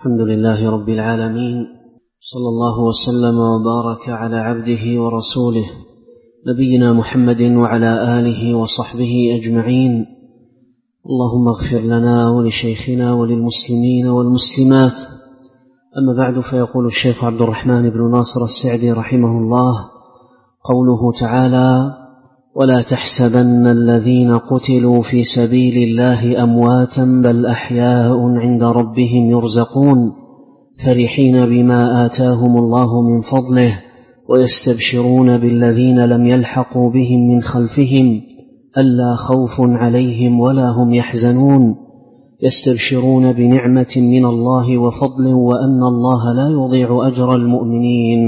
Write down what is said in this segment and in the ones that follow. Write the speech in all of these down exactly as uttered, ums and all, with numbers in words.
الحمد لله رب العالمين، صلى الله وسلم وبارك على عبده ورسوله نبينا محمد وعلى آله وصحبه أجمعين. اللهم اغفر لنا ولشيخنا وللمسلمين والمسلمات. أما بعد، فيقول الشيخ عبد الرحمن بن ناصر السعدي رحمه الله: قوله تعالى: ولا تحسبن الذين قتلوا في سبيل الله أمواتا بل أحياء عند ربهم يرزقون فرحين بما آتاهم الله من فضله ويستبشرون بالذين لم يلحقوا بهم من خلفهم ألا خوف عليهم ولا هم يحزنون يستبشرون بنعمة من الله وفضل وأن الله لا يضيع أجر المؤمنين.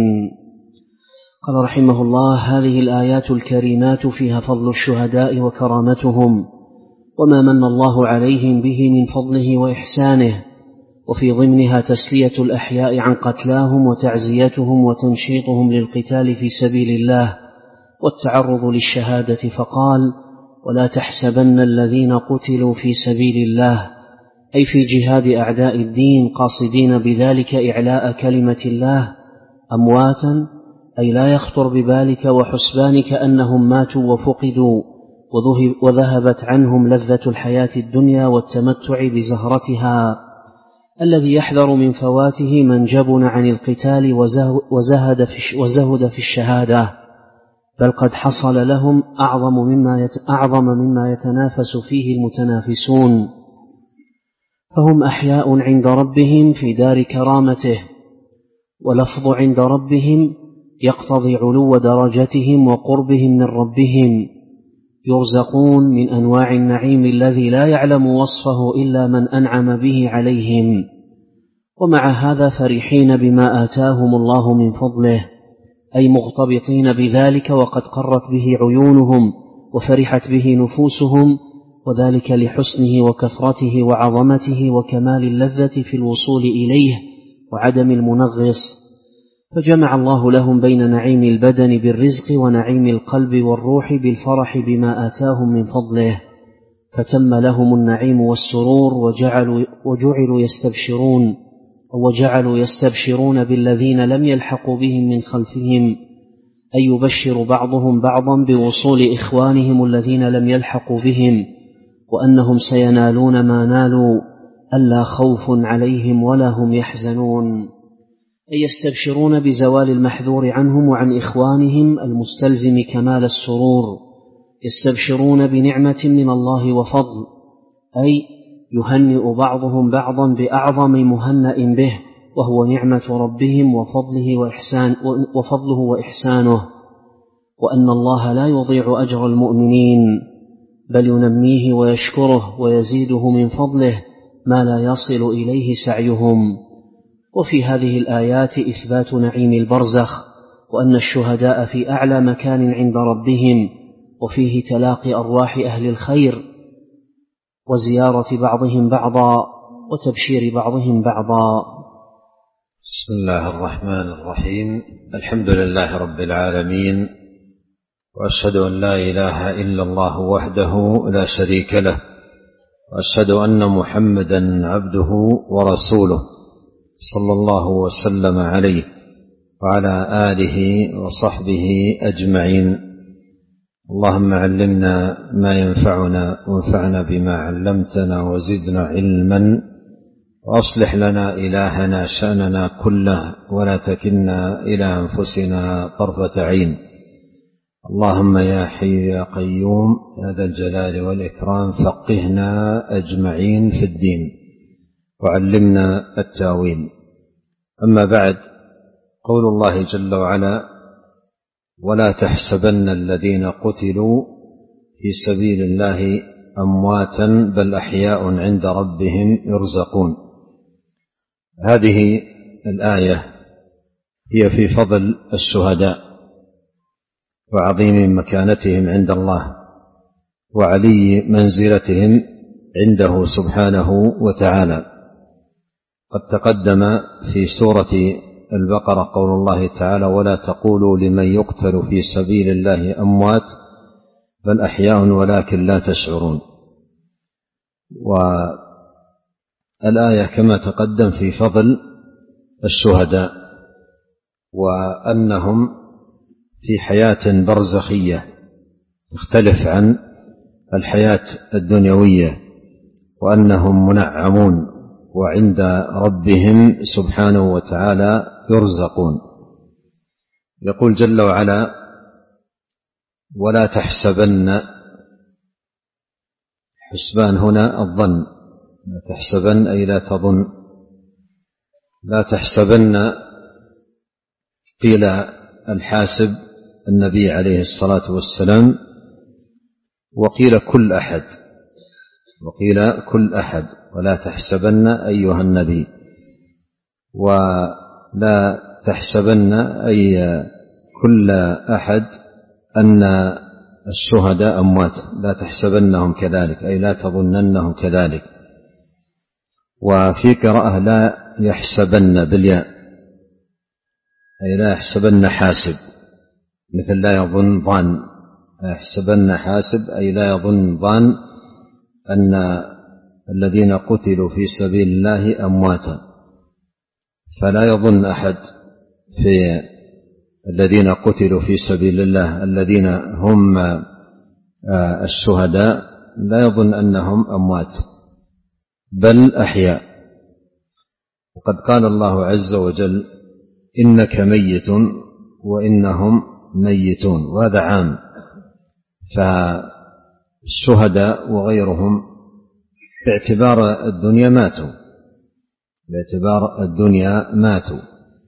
قال رحمه الله: هذه الآيات الكريمات فيها فضل الشهداء وكرامتهم وما من الله عليهم به من فضله وإحسانه، وفي ضمنها تسلية الأحياء عن قتلاهم وتعزيتهم وتنشيطهم للقتال في سبيل الله والتعرض للشهادة، فقال: ولا تحسبن الذين قتلوا في سبيل الله، أي في جهاد أعداء الدين، قاصدين بذلك إعلاء كلمة الله، أمواتا، أي لا يخطر ببالك وحسبانك أنهم ماتوا وفقدوا وذهبت عنهم لذة الحياة الدنيا والتمتع بزهرتها، الذي يحذر من فواته من جبن عن القتال وزهد في, وزهد في الشهادة، بل قد حصل لهم أعظم مما, أعظم مما يتنافس فيه المتنافسون، فهم أحياء عند ربهم في دار كرامته، ولفظ عند ربهم يقتضي علو درجتهم وقربهم من ربهم، يرزقون من أنواع النعيم الذي لا يعلم وصفه إلا من أنعم به عليهم، ومع هذا فرحين بما آتاهم الله من فضله، أي مغتبطين بذلك وقد قرت به عيونهم وفرحت به نفوسهم، وذلك لحسنه وكثرته وعظمته وكمال اللذة في الوصول إليه وعدم المنغص، فجمع الله لهم بين نعيم البدن بالرزق ونعيم القلب والروح بالفرح بما آتاهم من فضله، فتم لهم النعيم والسرور وجعلوا, وجعلوا يستبشرون وجعلوا يستبشرون بالذين لم يلحقوا بهم من خلفهم، أي يبشر بعضهم بعضا بوصول إخوانهم الذين لم يلحقوا بهم وأنهم سينالون ما نالوا ألا خوف عليهم ولا هم يحزنون، أي يستبشرون بزوال المحذور عنهم وعن إخوانهم المستلزم كمال السرور، يستبشرون بنعمة من الله وفضل، أي يهنئ بعضهم بعضا بأعظم مهنأ به وهو نعمة ربهم وفضله وإحسان وفضله وإحسانه، وأن الله لا يضيع أجر المؤمنين بل ينميه ويشكره ويزيده من فضله ما لا يصل إليه سعيهم. وفي هذه الآيات إثبات نعيم البرزخ، وأن الشهداء في أعلى مكان عند ربهم، وفيه تلاقي أرواح أهل الخير وزيارة بعضهم بعضا وتبشير بعضهم بعضا. بسم الله الرحمن الرحيم. الحمد لله رب العالمين، وأشهد أن لا إله إلا الله وحده لا شريك له، وأشهد أن محمدا عبده ورسوله صلى الله وسلم عليه وعلى آله وصحبه أجمعين. اللهم علمنا ما ينفعنا وانفعنا بما علمتنا وزدنا علما، وأصلح لنا إلهنا شأننا كله ولا تكلنا إلى أنفسنا طرفة عين. اللهم يا حي يا قيوم يا ذا الجلال والإكرام فقهنا أجمعين في الدين وعلمنا التاويل. أما بعد، قول الله جل وعلا: ولا تحسبن الذين قتلوا في سبيل الله أمواتا بل أحياء عند ربهم يرزقون. هذه الآية هي في فضل الشهداء وعظيم مكانتهم عند الله وعلي منزلتهم عنده سبحانه وتعالى. قد تقدم في سورة البقرة قول الله تعالى: ولا تقولوا لمن يقتل في سبيل الله أموات بل أحياء ولكن لا تشعرون. الآية كما تقدم في فضل الشهداء، وأنهم في حياة برزخية تختلف عن الحياة الدنيوية، وأنهم منعمون وعند ربهم سبحانه وتعالى يرزقون. يقول جل وعلا: ولا تحسبن، حسبان هنا الظن، لا تحسبن أي لا تظن، لا تحسبن قيل الحاسب النبي عليه الصلاة والسلام، وقيل كل أحد، وقيل كل أحد، ولا تحسبن أيها النبي، ولا تحسبن أي كل أحد أن الشهداء أموات، لا تحسبنهم كذلك أي لا تظننهم كذلك. وفي قراءة لا يحسبن بالياء أي لا يحسبن حاسب، مثل لا يظن ظان، لا يحسبن حاسب أي لا يظن ظان أن الذين قتلوا في سبيل الله أمواتا، فلا يظن أحد في الذين قتلوا في سبيل الله الذين هم الشهداء، لا يظن أنهم أموات بل أحياء. وقد قال الله عز وجل: إنك ميت وإنهم ميتون، وهذا عام، فالشهداء وغيرهم باعتبار الدنيا ماتوا، باعتبار الدنيا ماتوا،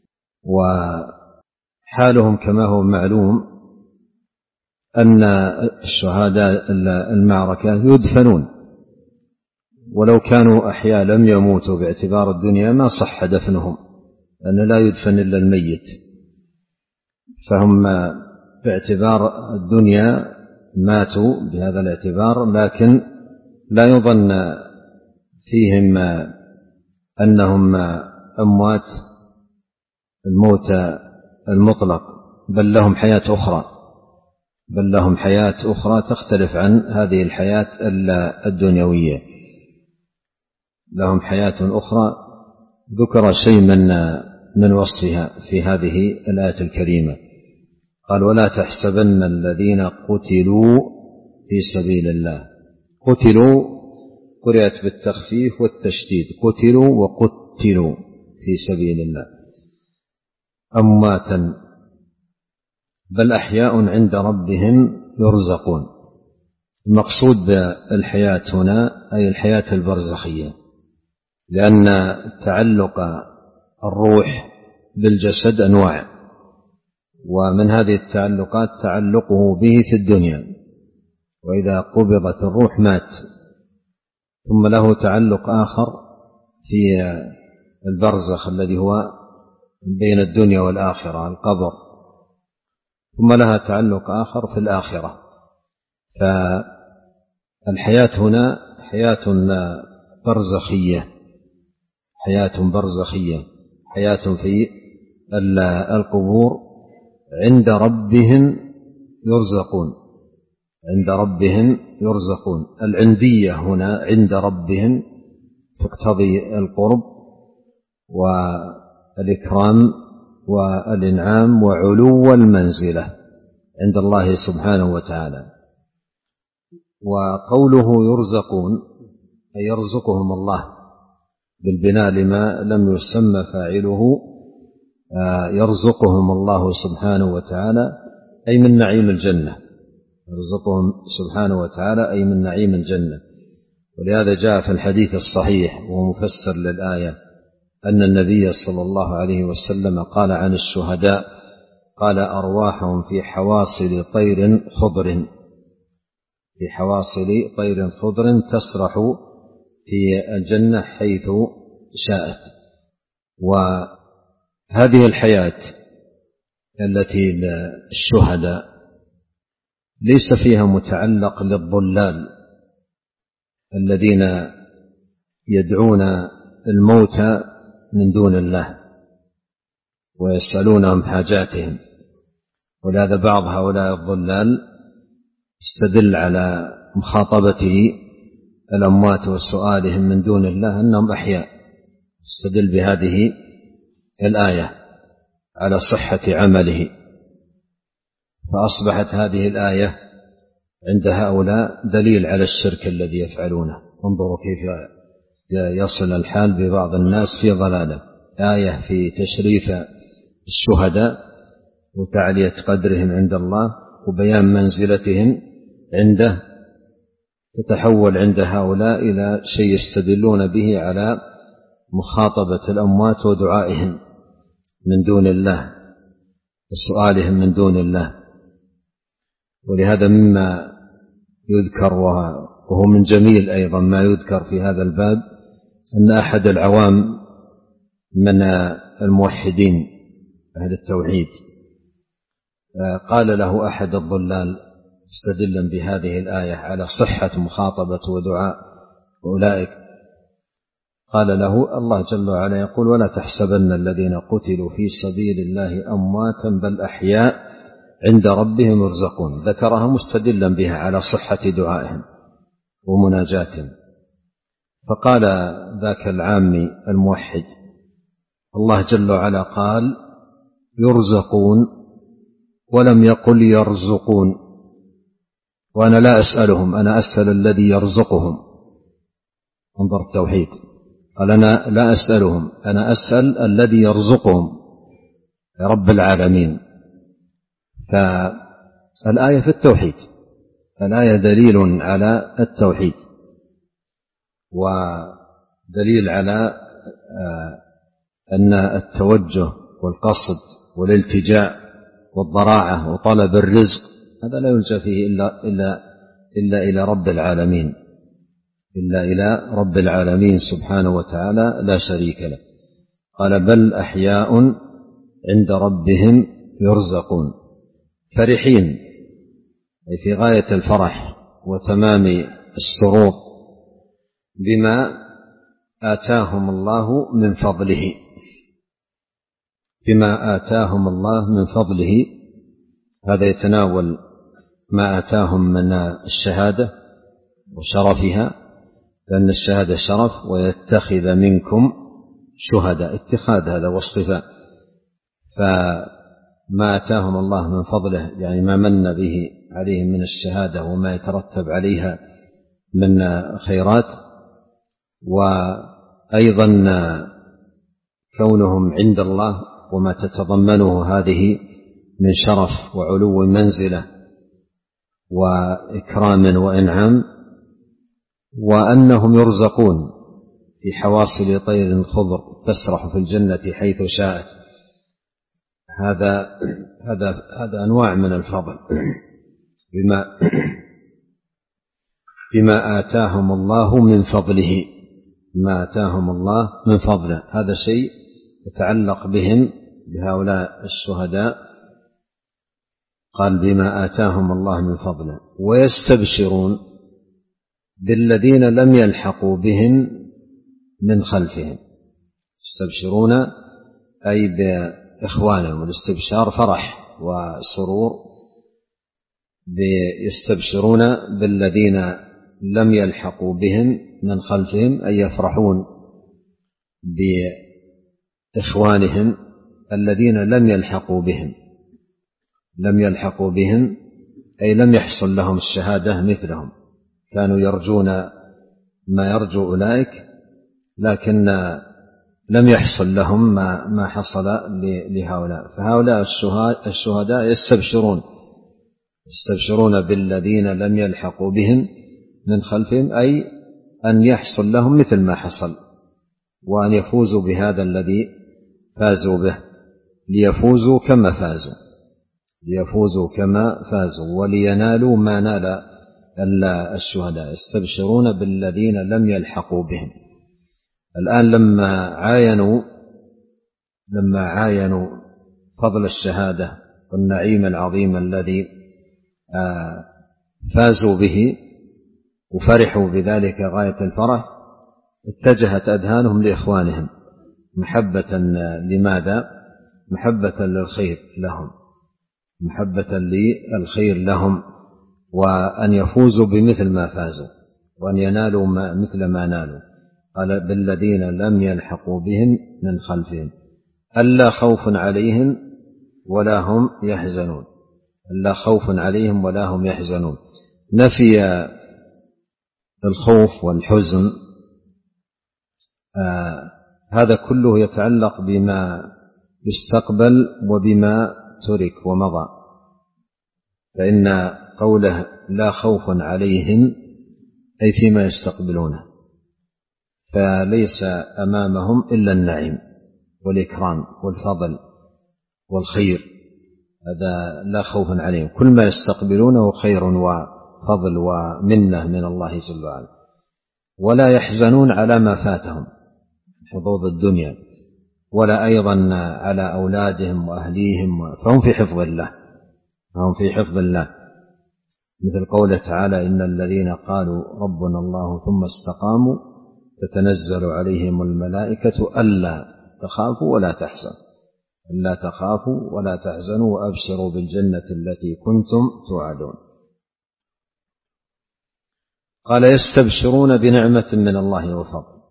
وحالهم كما هو معلوم أن الشهداء المعركة يدفنون، ولو كانوا أحياء لم يموتوا باعتبار الدنيا ما صح دفنهم، لأن لا يدفن إلا الميت، فهم باعتبار الدنيا ماتوا بهذا الاعتبار، لكن لا يظن فيهم أنهم أموات الموت المطلق، بل لهم حياة أخرى، بل لهم حياة أخرى تختلف عن هذه الحياة الدنيوية، لهم حياة أخرى ذكر شيء من من وصفها في هذه الآية الكريمة. قال: ولا تحسبن الذين قتلوا في سبيل الله. قتلوا قرأت بالتخفيف والتشديد، قتلوا وقتلوا في سبيل الله أمواتا بل أحياء عند ربهم يرزقون. المقصود بالحياة هنا أي الحياة البرزخية، لأن تعلق الروح بالجسد أنواع، ومن هذه التعلقات تعلقه به في الدنيا، وإذا قبضت الروح مات، ثم له تعلق آخر في البرزخ الذي هو بين الدنيا والآخرة القبر، ثم لها تعلق آخر في الآخرة. فالحياة هنا حياة برزخية، حياة برزخية، حياة في القبور عند ربهم يرزقون، عند ربهم يرزقون. العندية هنا عند ربهم تقتضي القرب والإكرام والإنعام وعلو المنزلة عند الله سبحانه وتعالى. وقوله يرزقون أي يرزقهم الله بالبناء لما لم يسمى فاعله، يرزقهم الله سبحانه وتعالى أي من نعيم الجنة، يرزقهم سبحانه وتعالى أي من نعيم الجنة. ولهذا جاء في الحديث الصحيح وهو مفسر للآية أن النبي صلى الله عليه وسلم قال عن الشهداء: قال: أرواحهم في حواصل طير خضر، في حواصل طير خضر تسرح في الجنة حيث شاءت. وهذه الحياة التي للشهداء ليس فيها متعلق للضلال الذين يدعون الموتى من دون الله ويسألونهم حاجاتهم. ولهذا بعض هؤلاء الضلال استدل على مخاطبته الأموات وسؤالهم من دون الله أنهم أحياء، استدل بهذه الآية على صحة عمله، فأصبحت هذه الآية عند هؤلاء دليل على الشرك الذي يفعلونه. انظروا كيف يصل الحال ببعض الناس في ضلاله. آية في تشريف الشهداء وتعلية قدرهم عند الله وبيان منزلتهم عنده، تتحول عند هؤلاء إلى شيء يستدلون به على مخاطبة الأموات ودعائهم من دون الله وسؤالهم من دون الله. ولهذا مما يذكر وهو من جميل أيضا ما يذكر في هذا الباب أن أحد العوام من الموحدين أهل التوحيد قال له أحد الضلال مستدلا بهذه الآية على صحة مخاطبة ودعاء أولئك، قال له الله جل وعلا يقول: ولا تحسبن الذين قتلوا في سبيل الله أمواتا بل أحياء عند ربهم يرزقون. ذكرها مستدلا بها على صحة دعائهم ومناجاتهم. فقال ذاك العامي الموحد: الله جل وعلا قال يرزقون ولم يقل يرزقون، وأنا لا أسألهم، أنا أسأل الذي يرزقهم. انظر التوحيد، قال أنا لا أسألهم، أنا أسأل الذي يرزقهم رب العالمين. فالآية في التوحيد، الآية دليل على التوحيد ودليل على أن التوجه والقصد والالتجاء والضراعة وطلب الرزق هذا لا يلجأ فيه إلا, إلا, إلا إلى رب العالمين، إلا إلى رب العالمين سبحانه وتعالى لا شريك له. قال بل أحياء عند ربهم يرزقون فرحين، أي في غاية الفرح وتمام السرور بما آتاهم الله من فضله، بما آتاهم الله من فضله. هذا يتناول ما آتاهم من الشهادة وشرفها، لأن الشهادة شرف، ويتخذ منكم شهداء، اتخاذ هذا واصطفاء. فما آتاهم الله من فضله يعني ما من به عليهم من الشهادة وما يترتب عليها من خيرات، وأيضا كونهم عند الله وما تتضمنه هذه من شرف وعلو منزلة وإكرام وإنعام، وأنهم يرزقون في حواصل طير خضر تسرح في الجنة حيث شاءت. هذا هذا هذا أنواع من الفضل بما بما آتاهم الله من فضله، ما آتاهم الله من فضله. هذا شيء يتعلق بهم بهؤلاء الشهداء. قال بما آتاهم الله من فضله ويستبشرون بالذين لم يلحقوا بهم من خلفهم. يستبشرون أي بإخوانهم، والاستبشار فرح وسرور. يستبشرون بالذين لم يلحقوا بهم من خلفهم، أي يفرحون بإخوانهم الذين لم يلحقوا بهم. لم يلحقوا بهم أي لم يحصل لهم الشهادة مثلهم، كانوا يرجون ما يرجو أولئك، لكن لم يحصل لهم ما, ما حصل لهؤلاء. فهؤلاء الشهداء يستبشرون يستبشرون بالذين لم يلحقوا بهم من خلفهم، أي أن يحصل لهم مثل ما حصل، وأن يفوزوا بهذا الذي فازوا به، ليفوزوا كما فازوا ليفوزوا كما فازوا ولينالوا ما نال الشهداء. يستبشرون بالذين لم يلحقوا بهم. الآن لما عاينوا لما عاينوا فضل الشهادة والنعيم العظيم الذي فازوا به وفرحوا بذلك غاية الفرح، اتجهت أذهانهم لإخوانهم محبة. لماذا؟ محبة للخير لهم محبة للخير لهم وأن يفوزوا بمثل ما فازوا. وأن ينالوا ما مثل ما نالوا. قال بالذين لم يلحقوا بهم من خلفهم ألا خوف عليهم ولا هم يحزنون، ألا خوف عليهم ولا هم يحزنون. نفي الخوف والحزن آه هذا كله يتعلق بما يستقبل وبما ترك ومضى، فإن قوله لا خوف عليهم أي فيما يستقبلونه، فليس أمامهم إلا النعيم والإكرام والفضل والخير، هذا لا خوف عليهم، كل ما يستقبلونه خير وفضل ومنة من الله جل وعلا. ولا يحزنون على ما فاتهم حظوظ الدنيا، ولا أيضا على أولادهم وأهليهم، فهم في حفظ الله، فهم في حفظ الله، مثل قوله تعالى إن الذين قالوا ربنا الله ثم استقاموا تتنزل عليهم الملائكة ألا تخافوا ولا تحزنوا ألا تخافوا ولا تحزنوا وأبشروا بالجنة التي كنتم توعدون. قال يستبشرون بنعمة من الله وفضل،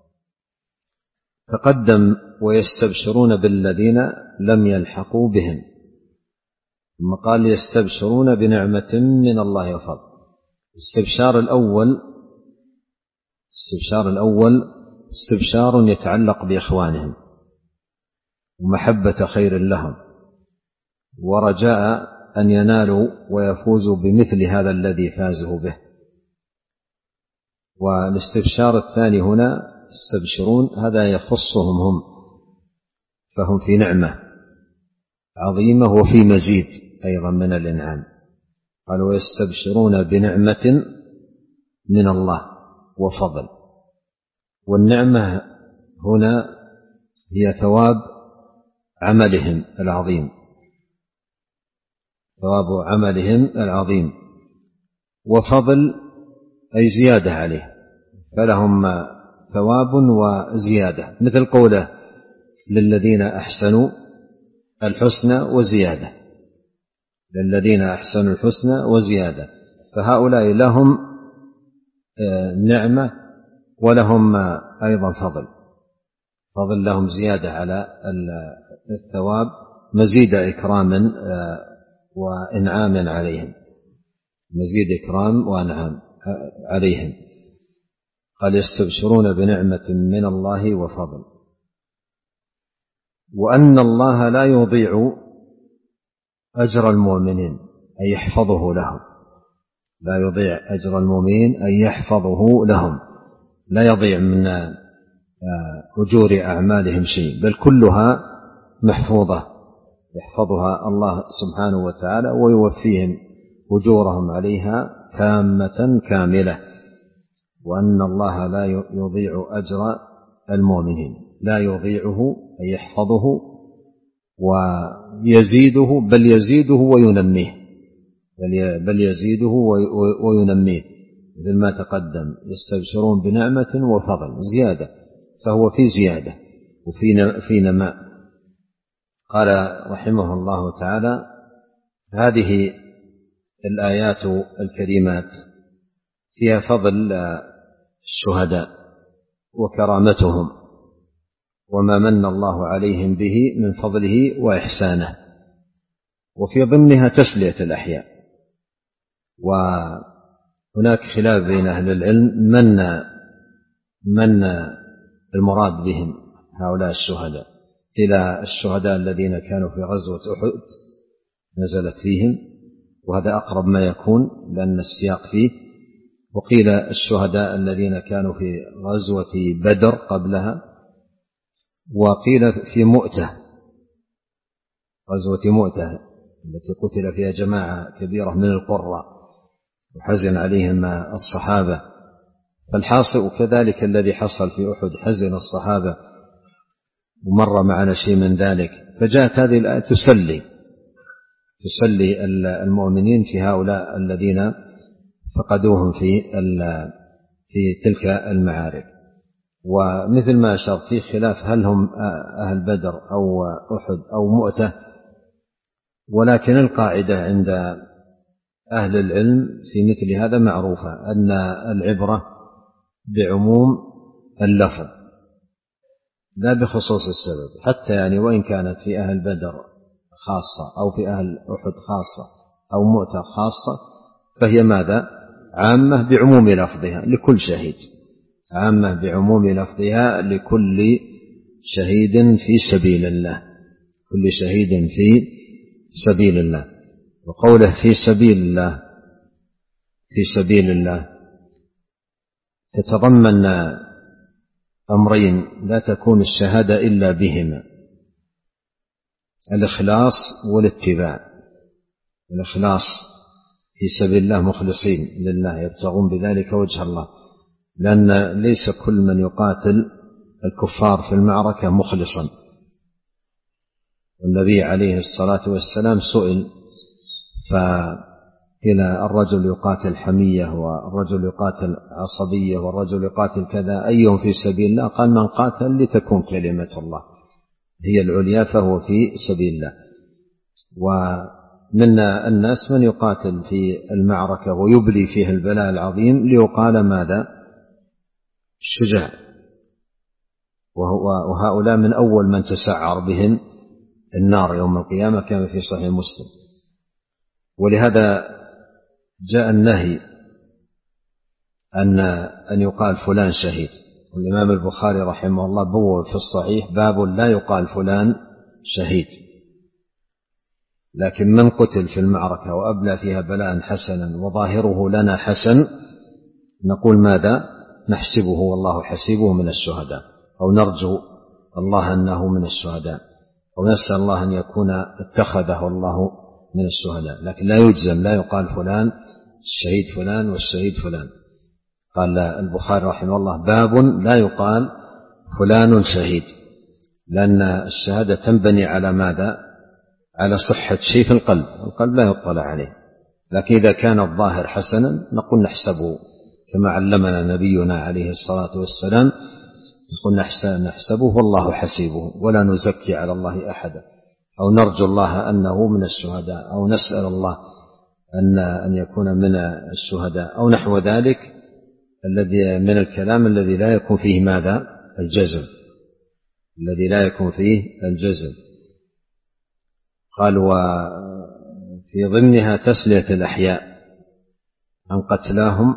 تقدم ويستبشرون بالذين لم يلحقوا بهم، ثم قال يستبشرون بنعمة من الله وفضل. الاستبشار الأول الاستبشار الأول استبشار يتعلق بإخوانهم ومحبة خير لهم ورجاء أن ينالوا ويفوزوا بمثل هذا الذي فازوا به. والاستبشار الثاني هنا يستبشرون هذا يخصهم هم، فهم في نعمة عظيمة وفي مزيد أيضا من الإنعام. قالوا يستبشرون بنعمة من الله وفضل، والنعمة هنا هي ثواب عملهم العظيم، ثواب عملهم العظيم، وفضل أي زيادة عليه، فلهم ثواب وزيادة، مثل قوله للذين أحسنوا الحسنى وزيادة، للذين أحسنوا الحسنى وزيادة، فهؤلاء لهم نعمة ولهم أيضا فضل، فضل لهم زيادة على الثواب، مزيد إكراما وإنعام عليهم، مزيد إكرام وإنعام عليهم. قال يستبشرون بنعمة من الله وفضل، وأن الله لا يضيع أجر المؤمنين أي يحفظه لهم، لا يضيع أجر المؤمنين أي يحفظه لهم، لا يضيع من أجور أعمالهم شيء، بل كلها محفوظة يحفظها الله سبحانه وتعالى ويوفيهم أجورهم عليها تامة كاملة. وأن الله لا يضيع أجر المؤمنين، لا يضيعه أي يحفظه ويزيده، بل يزيده وينميه، بل يزيده وينميه، مثل ما تقدم يستبشرون بنعمة وفضل زيادة، فهو في زيادة وفي نماء. قال رحمه الله تعالى هذه الآيات الكريمات فيها فضل الشهداء وكرامتهم وما من الله عليهم به من فضله وإحسانه، وفي ضمنها تسلية الأحياء. وهناك خلاف بين أهل العلم من من المراد بهم هؤلاء الشهداء، إلى الشهداء الذين كانوا في غزوة أحد نزلت فيهم، وهذا أقرب ما يكون لأن السياق فيه، وقيل الشهداء الذين كانوا في غزوة بدر قبلها، وقيل في مؤتة، غزوة مؤتة التي قتل فيها جماعة كبيرة من القراء وحزن عليهم الصحابة. فالحاصل وكذلك الذي حصل في أحد حزن الصحابة ومر معنا شيء من ذلك، فجاءت هذه الآية تسلي تسلي المؤمنين في هؤلاء الذين فقدوهم في في تلك المعارك. ومثل ما أشرت في خلاف هل هم أهل بدر أو أحد أو مؤتة، ولكن القاعدة عند أهل العلم في مثل هذا معروفة، أن العبرة بعموم اللفظ لا بخصوص السبب، حتى يعني وإن كانت في أهل بدر خاصة أو في أهل أحد خاصة أو مؤتة خاصة، فهي ماذا؟ عامة بعموم لفظها لكل شهيد، عامة بعموم لفظها لكل شهيد في سبيل الله، كل شهيد في سبيل الله. وقوله في سبيل الله في سبيل الله تتضمن أمرين لا تكون الشهادة إلا بهما: الإخلاص والاتباع. الإخلاص في سبيل الله مخلصين لله يبتغون بذلك وجه الله، لأن ليس كل من يقاتل الكفار في المعركة مخلصا. والنبي عليه الصلاة والسلام سئل فإلى الرجل يقاتل حمية والرجل يقاتل عصبية والرجل يقاتل كذا أيهم في سبيل الله؟ قال: من قاتل لتكون كلمة الله هي العليا فهو في سبيل الله. ومن الناس من يقاتل في المعركة ويبلي فيها البلاء العظيم ليقال ماذا؟ شجاع، وهؤلاء من أول من تسعر بهم النار يوم القيامة كما في صحيح مسلم. ولهذا جاء النهي أن أن يقال فلان شهيد. والإمام البخاري رحمه الله بوّب في الصحيح باب لا يقال فلان شهيد، لكن من قتل في المعركة وأبلى فيها بلاء حسنا وظاهره لنا حسن نقول ماذا؟ نحسبه والله حسيبه من الشهداء، أو نرجو الله أنه من الشهداء، أو نسأل الله أن يكون اتخذه الله من الشهداء، لكن لا يجزم، لا يقال فلان الشهيد فلان والشهيد فلان. قال البخاري رحمه الله باب لا يقال فلان شهيد، لأن الشهادة تنبني على ماذا؟ على صحة شيء في القلب، القلب لا يطلع عليه، لكن إذا كان الظاهر حسنا نقول نحسبه كما علمنا نبينا عليه الصلاة والسلام، نقول نحسبه والله حسيبه ولا نزكي على الله أحدا، أو نرجو الله أنه من الشهداء، أو نسأل الله أن أن يكون من الشهداء، أو نحو ذلك الذي من الكلام الذي لا يكون فيه ماذا؟ الجزم، الذي لا يكون فيه الجزم. قال وفي ضمنها تسلية الأحياء عن قتلاهم،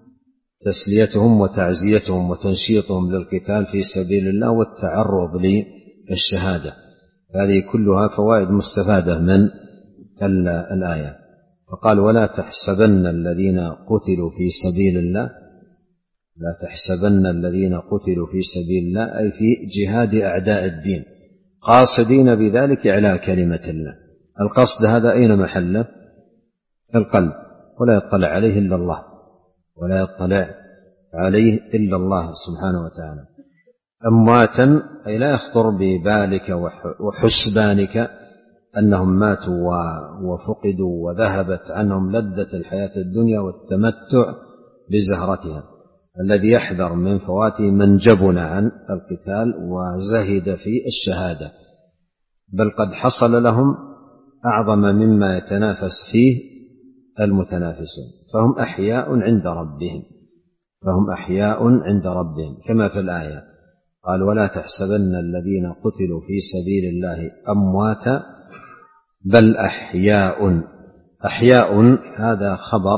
تسليتهم وتعزيتهم وتنشيطهم للقتال في سبيل الله والتعرض للشهادة. هذه كلها فوائد مستفادة من الآية. فقال ولا تحسبن الذين قتلوا في سبيل الله، لا تحسبن الذين قتلوا في سبيل الله أي في جهاد أعداء الدين قاصدين بذلك إعلاء كلمة الله. القصد هذا أين محله؟ القلب، ولا يطلع عليه إلا الله، ولا يطلع عليه إلا الله سبحانه وتعالى. أمواتا أي لا يخطر ببالك وحسبانك أنهم ماتوا وفقدوا وذهبت عنهم لذة الحياة الدنيا والتمتع بزهرتها. الذي يحذر من فوات من جبن عن القتال وزهد في الشهادة، بل قد حصل لهم أعظم مما يتنافس فيه المتنافسون، فهم أحياء عند ربهم، فهم أحياء عند ربهم كما في الآية قال ولا تحسبن الذين قتلوا في سبيل الله أمواتا بل أحياء. أحياء هذا خبر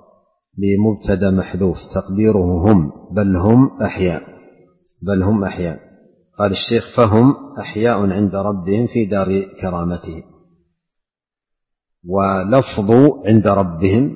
لمبتدا محذوف تقديره هم، بل هم أحياء، بل هم أحياء. قال الشيخ فهم أحياء عند ربهم في دار كرامته. ولفظ عند ربهم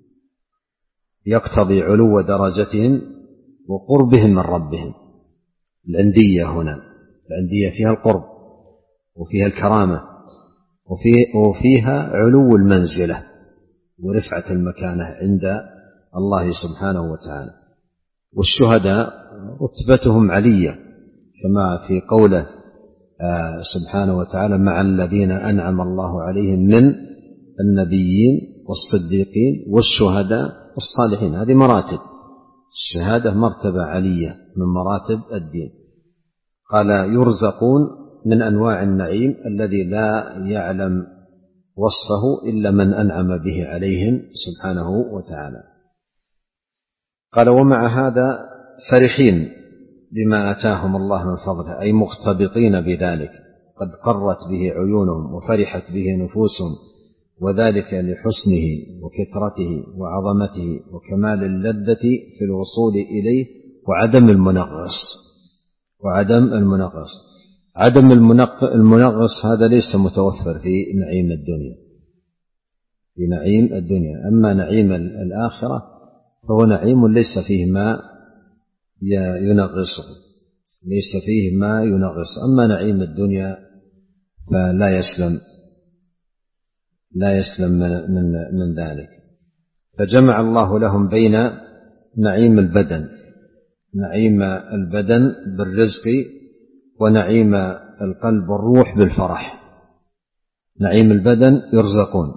يقتضي علو درجتهم وقربهم من ربهم. العندية هنا، العندية فيها القرب وفيها الكرامة وفيها علو المنزلة ورفعة المكانة عند الله سبحانه وتعالى. والشهداء رتبتهم علية كما في قوله سبحانه وتعالى مع الذين أنعم الله عليهم من النبيين والصديقين والشهداء والصالحين. هذه مراتب، الشهادة مرتبة علية من مراتب الدين. قال يرزقون من أنواع النعيم الذي لا يعلم وصفه إلا من أنعم به عليهم سبحانه وتعالى. قال ومع هذا فرحين بما آتاهم الله من فضله، أي مختبطين بذلك، قد قرت به عيونهم وفرحت به نفوسهم، وذلك لحسنه وكثرته وعظمته وكمال اللذة في الوصول إليه وعدم المنغص. وعدم المنغص عدم المنغص هذا ليس متوفر في نعيم الدنيا، في نعيم الدنيا. أما نعيم الآخرة فهو نعيم ليس فيه ما ينغصه، ليس فيه ما ينغص. أما نعيم الدنيا فلا يسلم لا يسلم من, من, من ذلك. فجمع الله لهم بين نعيم البدن نعيم البدن بالرزق، ونعيم القلب والروح بالفرح. نعيم البدن يرزقون،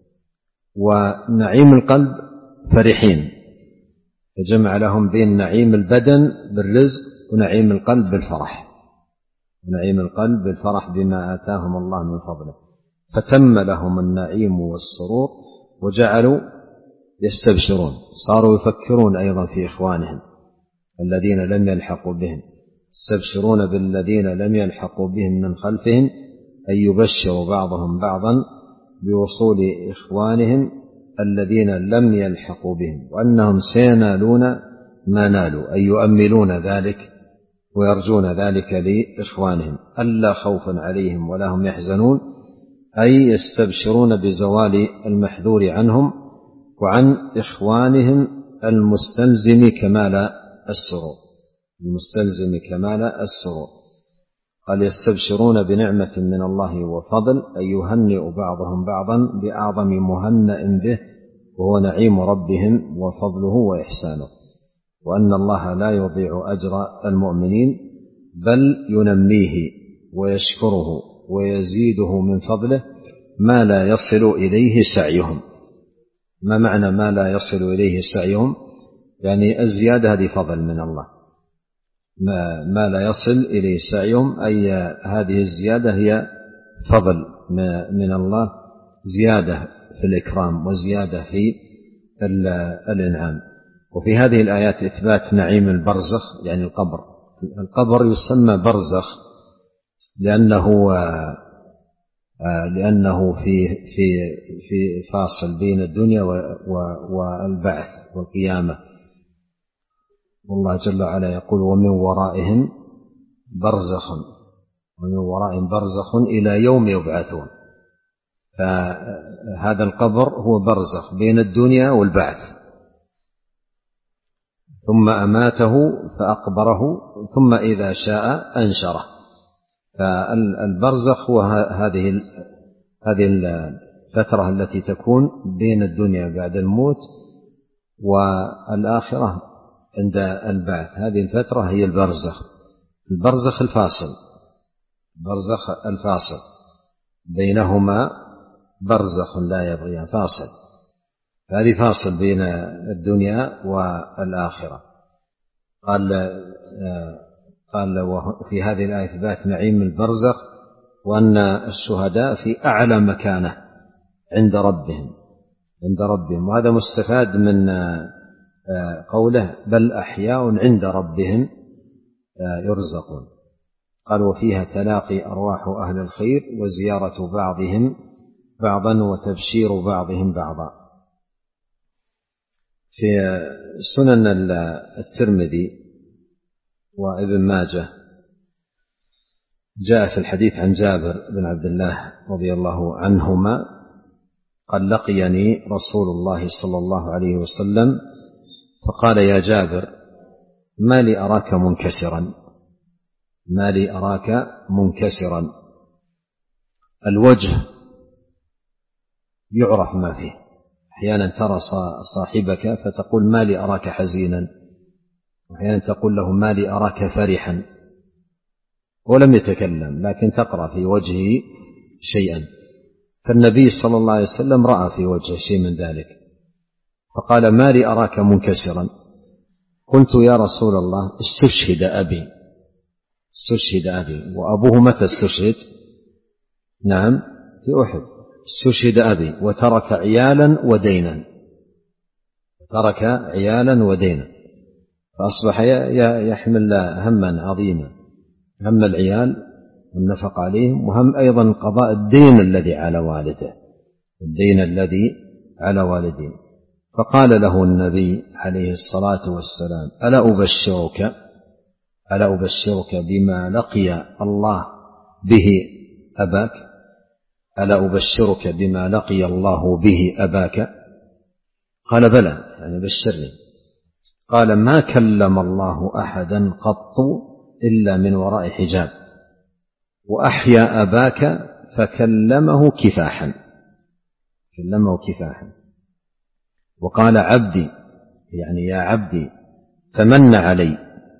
ونعيم القلب فرحين، فجمع لهم بين نعيم البدن بالرزق ونعيم القلب بالفرح، ونعيم القلب بالفرح بما آتاهم الله من فضله، فتم لهم النعيم والسرور وجعلوا يستبشرون. صاروا يفكرون أيضا في إخوانهم الذين لم يلحقوا بهم، يستبشرون بالذين لم يلحقوا بهم من خلفهم، أن يبشروا بعضهم بعضا بوصول إخوانهم الذين لم يلحقوا بهم، وأنهم سينالون ما نالوا، أي يؤملون ذلك ويرجون ذلك لإخوانهم، ألا خوف عليهم ولا هم يحزنون، أي يستبشرون بزوال المحذور عنهم وعن إخوانهم المستلزم كمال السرور المستلزم كمال السرور قال يستبشرون بنعمة من الله وفضل، أي يهنئ بعضهم بعضا بأعظم مهنأ به، وهو نعيم ربهم وفضله وإحسانه، وأن الله لا يضيع أجر المؤمنين، بل ينميه ويشكره ويزيده من فضله ما لا يصل إليه سعيهم. ما معنى ما لا يصل إليه سعيهم؟ يعني الزيادة هذه فضل من الله، ما, ما لا يصل إليه سعيهم، أي هذه الزيادة هي فضل من الله، زيادة في الإكرام وزيادة في الإنعام. وفي هذه الآيات إثبات نعيم البرزخ، يعني القبر. القبر يسمى برزخ لأنه لأنه في في في فاصل بين الدنيا والبعث والقيامة. والله جل وعلا يقول ومن ورائهم برزخ ومن ورائهم برزخ إلى يوم يبعثون. فهذا القبر هو برزخ بين الدنيا والبعث، ثم أماته فأقبره ثم إذا شاء أنشره. فالبرزخ هو هذه هذه الفترة التي تكون بين الدنيا بعد الموت والآخرة عند البعث، هذه الفترة هي البرزخ. البرزخ الفاصل برزخ الفاصل بينهما برزخ لا يبغيان، فاصل، هذه فاصل بين الدنيا والآخرة. قال قال وفي هذه الآية إثبات نعيم البرزخ، وأن الشهداء في أعلى مكانة عند ربهم عند ربهم وهذا مستفاد من قوله بل أحياء عند ربهم يرزقون. قال وفيها تلاقي أرواح أهل الخير وزيارة بعضهم بعضا وتبشير بعضهم بعضا. في سنن الترمذي وابن ماجه جاء في الحديث عن جابر بن عبد الله رضي الله عنهما قال لقيني رسول الله صلى الله عليه وسلم فقال يا جابر ما لي أراك منكسرا ما لي أراك منكسرا. الوجه يعرف ما فيه، أحيانا ترى صاحبك فتقول ما لي أراك حزينا، وأحيانا تقول له ما لي أراك فرحا ولم يتكلم لكن تقرأ في وجهه شيئا. فالنبي صلى الله عليه وسلم رأى في وجهه شيء من ذلك فقال ما لي أراك منكسرا. قلت يا رسول الله استشهد أبي استشهد أبي وأبوه متى استشهد؟ نعم في أحد. استشهد أبي وترك عيالا ودينا ترك عيالا ودينا فأصبح يحمل هما عظيما، هم العيال والنفق عليهم، وهم أيضا قضاء الدين الذي على والده، الدين الذي على والديه. فقال له النبي عليه الصلاة والسلام: ألا أبشرك ألا أبشرك بما لقي الله به أباك؟ ألا أبشرك بما لقي الله به أباك؟ قال: بلى، يعني بشرني. قال: ما كلم الله أحدا قط إلا من وراء حجاب، وأحيا أباك فكلمه كفاحا كلمه كفاحا وقال: عبدي، يعني يا عبدي، تمن علي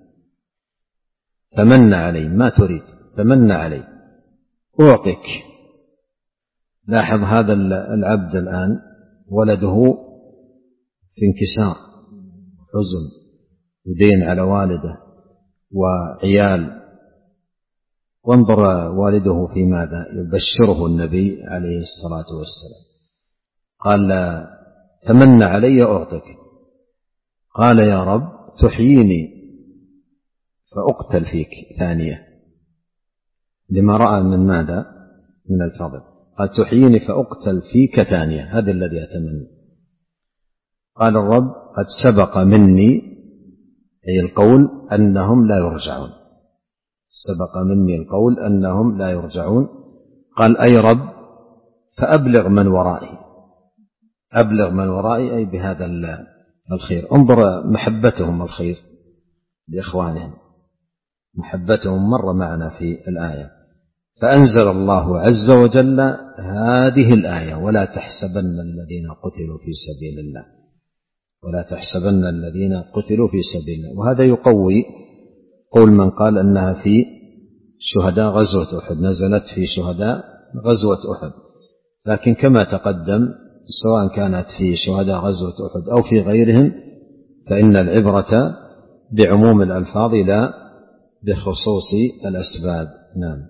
تمن علي ما تريد، تمن علي أعطك. لاحظ هذا العبد الآن ولده في انكسار، حزن ودين على والده وعيال، وانظر والده في ماذا يبشره النبي عليه الصلاة والسلام. قال: تمن علي أعطك. قال: يا رب تحييني فأقتل فيك ثانية، لما رأى من ماذا من الفضل. قال: تحييني فأقتل فيك ثانية، هذا الذي أتمنى. قال الرب: قد سبق مني، أي القول أنهم لا يرجعون، سبق مني القول أنهم لا يرجعون. قال: أي رب فأبلغ من ورائي، أبلغ من ورائي أي بهذا الخير. انظر محبتهم الخير لإخوانهم، محبتهم مر معنا في الآية. فأنزل الله عز وجل هذه الآية: ولا تحسبن الذين قتلوا في سبيل الله ولا تحسبن الذين قتلوا في سبيل الله. وهذا يقوي قول من قال أنها في شهداء غزوة أحد، نزلت في شهداء غزوة أحد. لكن كما تقدم، سواء كانت في شهداء غزوة أحد أو في غيرهم، فإن العبرة بعموم الألفاظ لا بخصوص الأسباب. نعم.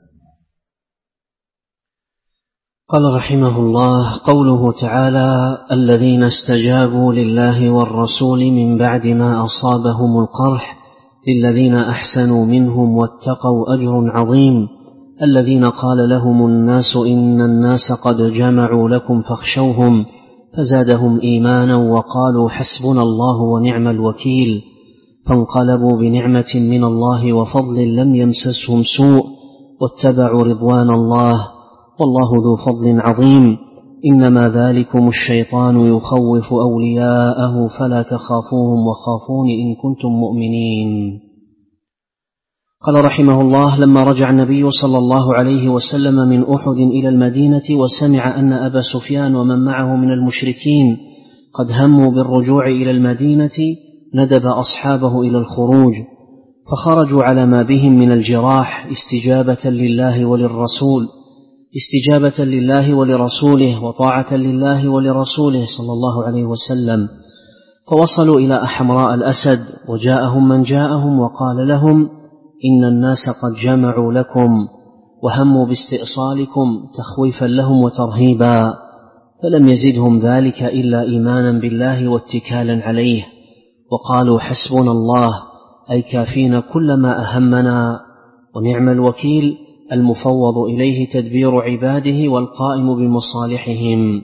قال رحمه الله: قوله تعالى: الذين استجابوا لله والرسول من بعد ما أصابهم القرح للذين أحسنوا منهم واتقوا أجر عظيم. الذين قال لهم الناس إن الناس قد جمعوا لكم فاخشوهم فزادهم إيمانا وقالوا حسبنا الله ونعم الوكيل. فانقلبوا بنعمة من الله وفضل لم يمسسهم سوء واتبعوا رضوان الله والله ذو فضل عظيم. إنما ذلكم الشيطان يخوف أولياءه فلا تخافوهم وخافون إن كنتم مؤمنين. قال رحمه الله: لما رجع النبي صلى الله عليه وسلم من أحد إلى المدينة وسمع أن أبا سفيان ومن معه من المشركين قد هموا بالرجوع إلى المدينة ندب أصحابه إلى الخروج، فخرجوا على ما بهم من الجراح استجابة لله وللرسول استجابة لله ولرسوله وطاعة لله ولرسوله صلى الله عليه وسلم. فوصلوا إلى أحمراء الأسد، وجاءهم من جاءهم وقال لهم إن الناس قد جمعوا لكم وهموا باستئصالكم تخويفا لهم وترهيبا، فلم يزدهم ذلك إلا إيمانا بالله واتكالا عليه، وقالوا حسبنا الله، أي كافينا كل ما أهمنا، ونعم الوكيل المفوض إليه تدبير عباده والقائم بمصالحهم.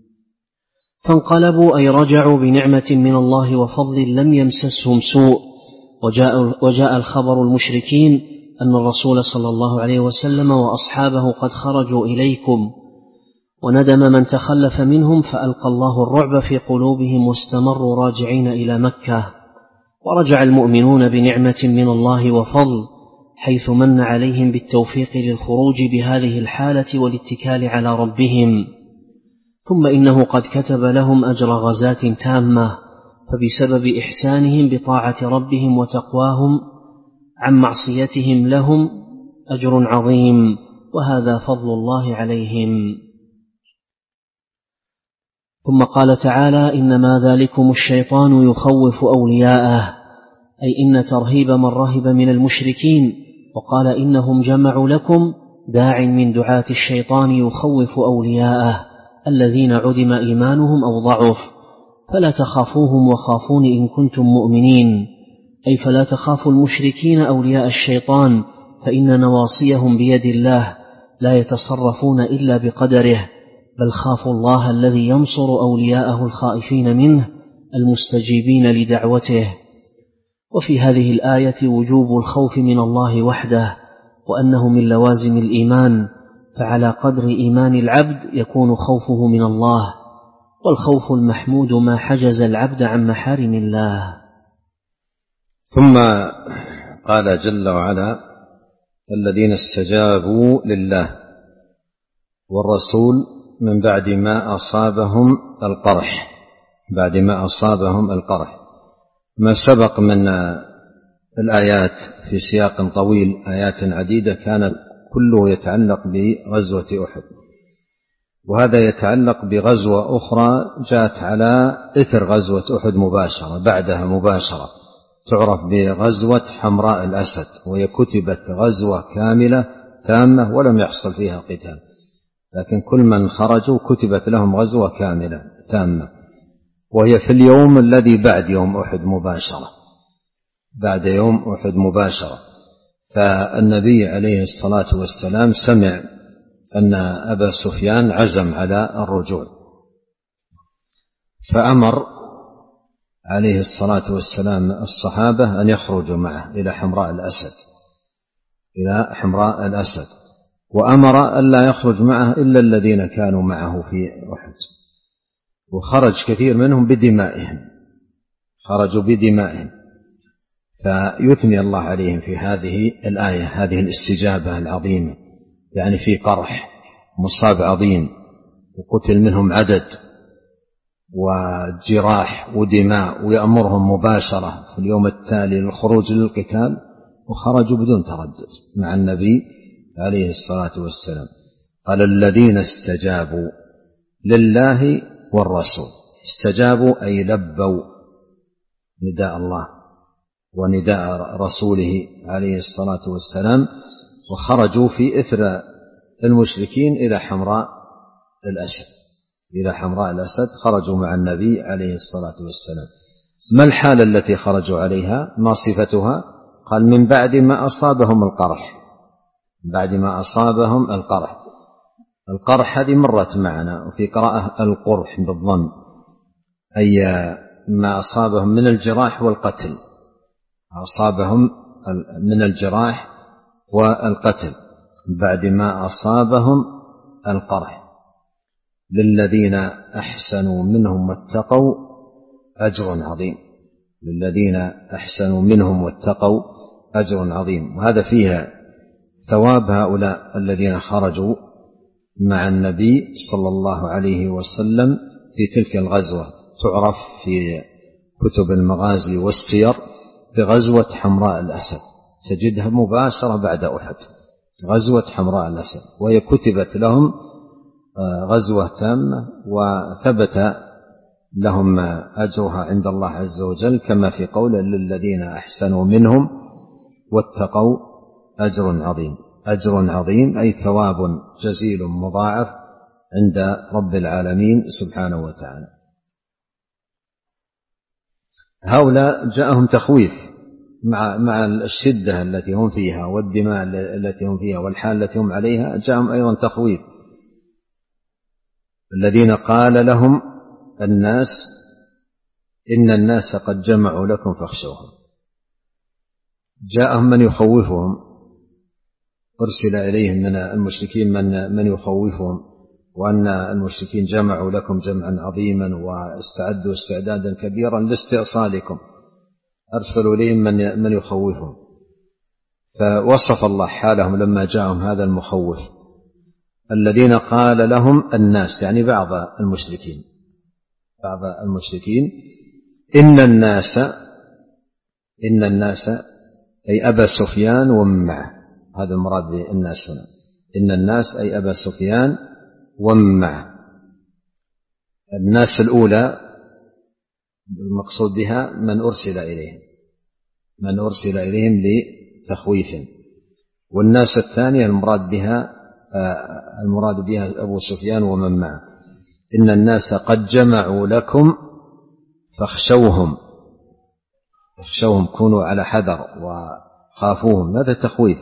فانقلبوا أي رجعوا بنعمة من الله وفضل لم يمسسهم سوء. وجاء, وجاء الخبر المشركين أن الرسول صلى الله عليه وسلم وأصحابه قد خرجوا إليكم، وندم من تخلف منهم فألقى الله الرعب في قلوبهم واستمروا راجعين إلى مكة. ورجع المؤمنون بنعمة من الله وفضل، حيث من عليهم بالتوفيق للخروج بهذه الحالة والاتكال على ربهم. ثم إنه قد كتب لهم أجر غزاة تامة، فبسبب إحسانهم بطاعة ربهم وتقواهم عن معصيتهم لهم أجر عظيم، وهذا فضل الله عليهم. ثم قال تعالى: إنما ذلكم الشيطان يخوف أولياءه، أي إن ترهيب من رهب من المشركين وقال إنهم جمعوا لكم داع من دعاة الشيطان يخوف أولياءه الذين عدم إيمانهم أو ضعف، فلا تخافوهم وخافون إن كنتم مؤمنين. أي فلا تخافوا المشركين أولياء الشيطان، فإن نواصيهم بيد الله، لا يتصرفون إلا بقدره، بل خافوا الله الذي ينصر أولياءه الخائفين منه المستجيبين لدعوته. وفي هذه الآية وجوب الخوف من الله وحده، وأنه من لوازم الإيمان، فعلى قدر إيمان العبد يكون خوفه من الله، والخوف المحمود ما حجز العبد عن محارم الله. ثم قال جل وعلا: الذين استجابوا لله والرسول من بعد ما أصابهم القرح بعد ما أصابهم القرح ما سبق من الآيات في سياق طويل، آيات عديدة، كانت كله يتعلق بغزوة أحد، وهذا يتعلق بغزوة أخرى جاءت على إثر غزوة أحد مباشرة، بعدها مباشرة، تعرف بغزوة حمراء الأسد، وهي كتبت غزوة كاملة تامة ولم يحصل فيها قتال، لكن كل من خرجوا كتبت لهم غزوة كاملة تامة، وهي في اليوم الذي بعد يوم أحد مباشرة بعد يوم أحد مباشرة. فالنبي عليه الصلاة والسلام سمع أن أبا سفيان عزم على الرجوع، فأمر عليه الصلاة والسلام الصحابة أن يخرجوا معه إلى حمراء الأسد إلى حمراء الأسد وأمر أن لا يخرج معه إلا الذين كانوا معه في أحد، وخرج كثير منهم بدمائهم خرجوا بدمائهم فيثني الله عليهم في هذه الآية، هذه الاستجابة العظيمة، يعني في قرح مصاب عظيم وقتل منهم عدد وجراح ودماء، ويأمرهم مباشرة في اليوم التالي للخروج للقتال، وخرجوا بدون تردد مع النبي عليه الصلاة والسلام. قال: الذين استجابوا لله والرسول. استجابوا أي لبوا نداء الله ونداء رسوله عليه الصلاة والسلام، وخرجوا في إثر المشركين إلى حمراء الأسد إلى حمراء الأسد خرجوا مع النبي عليه الصلاة والسلام. ما الحالة التي خرجوا عليها؟ ما صفتها؟ قال: من بعد ما أصابهم القرح بعد ما أصابهم القرح القرح هذه مرت معنا، وفي قراءة القرح بالضم، أي ما أصابهم من الجراح والقتل أصابهم من الجراح والقتل بعد ما أصابهم القرح. للذين أحسنوا منهم واتقوا أجر عظيم للذين أحسنوا منهم واتقوا أجر عظيم. وهذا فيها ثواب هؤلاء الذين خرجوا مع النبي صلى الله عليه وسلم في تلك الغزوة، تعرف في كتب المغازي والسير بغزوة حمراء الأسد، تجدها مباشرة بعد أحد، غزوة حمراء الأسد، وهي كتبت لهم غزوة تامة وثبت لهم أجرها عند الله عز وجل، كما في قوله: للذين أحسنوا منهم واتقوا أجر عظيم. أجر عظيم أي ثواب جزيل مضاعف عند رب العالمين سبحانه وتعالى. هؤلاء جاءهم تخويف مع مع الشدة التي هم فيها والدماء التي هم فيها والحال التي هم عليها، جاءهم أيضا تخويف. الذين قال لهم الناس إن الناس قد جمعوا لكم فاخشوهم، جاءهم من يخوفهم، أرسل إليهم من المشركين من من يخوفهم، وأن المشركين جمعوا لكم جمعا عظيما واستعدوا استعدادا كبيرا لاستئصالكم، أرسلوا إليهم من من يخوفهم. فوصف الله حالهم لما جاءهم هذا المخوف: الذين قال لهم الناس، يعني بعض المشركين بعض المشركين إن الناس إن الناس أي أبا سفيان ومن معه، هذا المراد بالناس هنا، إن الناس أي أبا سفيان ومن معه. الناس الأولى المقصود بها من أرسل إليهم من أرسل إليهم لتخويفهم، والناس الثانية المراد بها المراد بها أبو سفيان ومن معه. إن الناس قد جمعوا لكم فاخشوهم اخشوهم كونوا على حذر وخافوهم، هذا تخويف.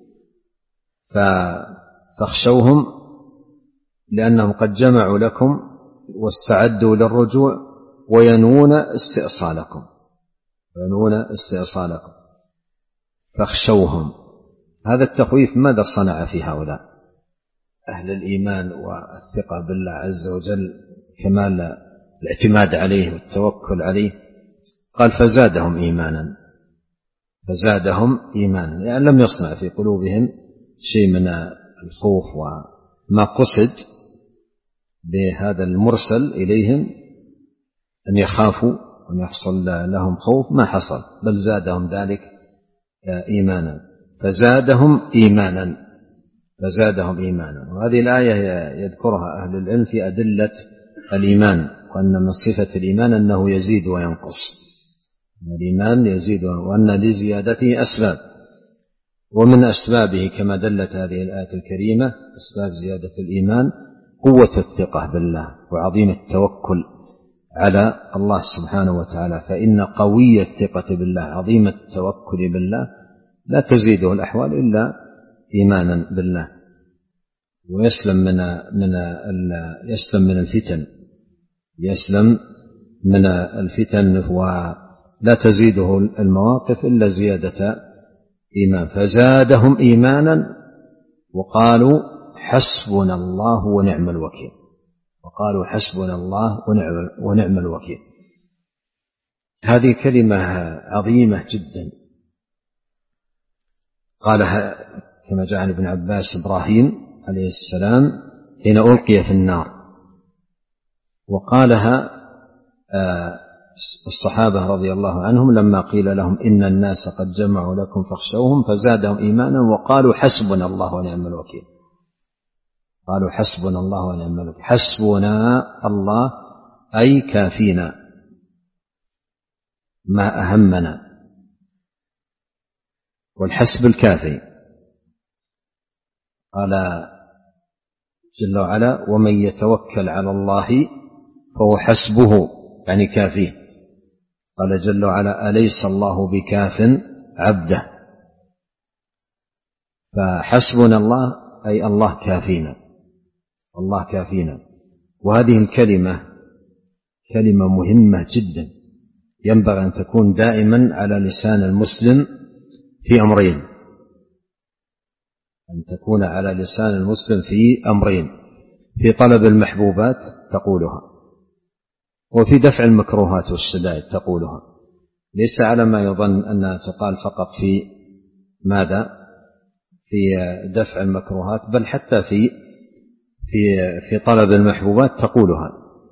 فاخشوهم لأنهم قد جمعوا لكم واستعدوا للرجوع وينوون استئصالكم وينوون استئصالكم فاخشوهم. هذا التخويف ماذا صنع في هؤلاء أهل الإيمان والثقة بالله عز وجل، كمال الاعتماد عليه والتوكل عليه؟ قال فزادهم إيمانا، فزادهم إيمانا، يعني لم يصنع في قلوبهم شيء من الخوف، وما قصد بهذا المرسل إليهم أن يخافوا وأن يحصل لهم خوف، ما حصل، بل زادهم ذلك إيمانا. فزادهم إيمانا فزادهم إيمانا. وهذه الآية يذكرها أهل العلم في أدلة الإيمان، وأن من صفة الإيمان أنه يزيد وينقص، الإيمان يزيد، وأن لزيادته أسباب، ومن أسبابه كما دلت هذه الآية الكريمة أسباب زيادة الإيمان قوة الثقة بالله وعظيم التوكل على الله سبحانه وتعالى. فإن قوي الثقة بالله عظيم التوكل بالله لا تزيده الأحوال إلا إيمانا بالله، ويسلم من من يسلم من الفتن يسلم من الفتن ولا تزيده المواقف إلا زيادة إيمان. فزادهم إيمانا وقالوا حسبنا الله ونعم الوكيل وقالوا حسبنا الله ونعم الوكيل. هذه كلمة عظيمة جدا قالها كما جاء عن ابن عباس إبراهيم عليه السلام حين ألقي في النار، وقالها الصحابة رضي الله عنهم لما قيل لهم إن الناس قد جمعوا لكم فاخشوهم فزادهم إيمانا وقالوا حسبنا الله ونعم الوكيل. قالوا حسبنا الله ونعم الوكيل. حسبنا الله أي كافينا ما أهمنا، والحسب الكافي. قال جل وعلا ومن يتوكل على الله فهو حسبه، يعني كافيه. قال جل وعلا أليس الله بكاف عبده. فحسبنا الله أي الله كافينا، الله كافينا. وهذه الكلمة كلمة مهمة جدا ينبغي أن تكون دائما على لسان المسلم في أمرين، أن تكون على لسان المسلم في أمرين: في طلب المحبوبات تقولها، وفي دفع المكروهات والشدائد تقولها. ليس على ما يظن أنها تقال فقط في ماذا؟ في دفع المكروهات، بل حتى في في في طلب المحبوبات تقولها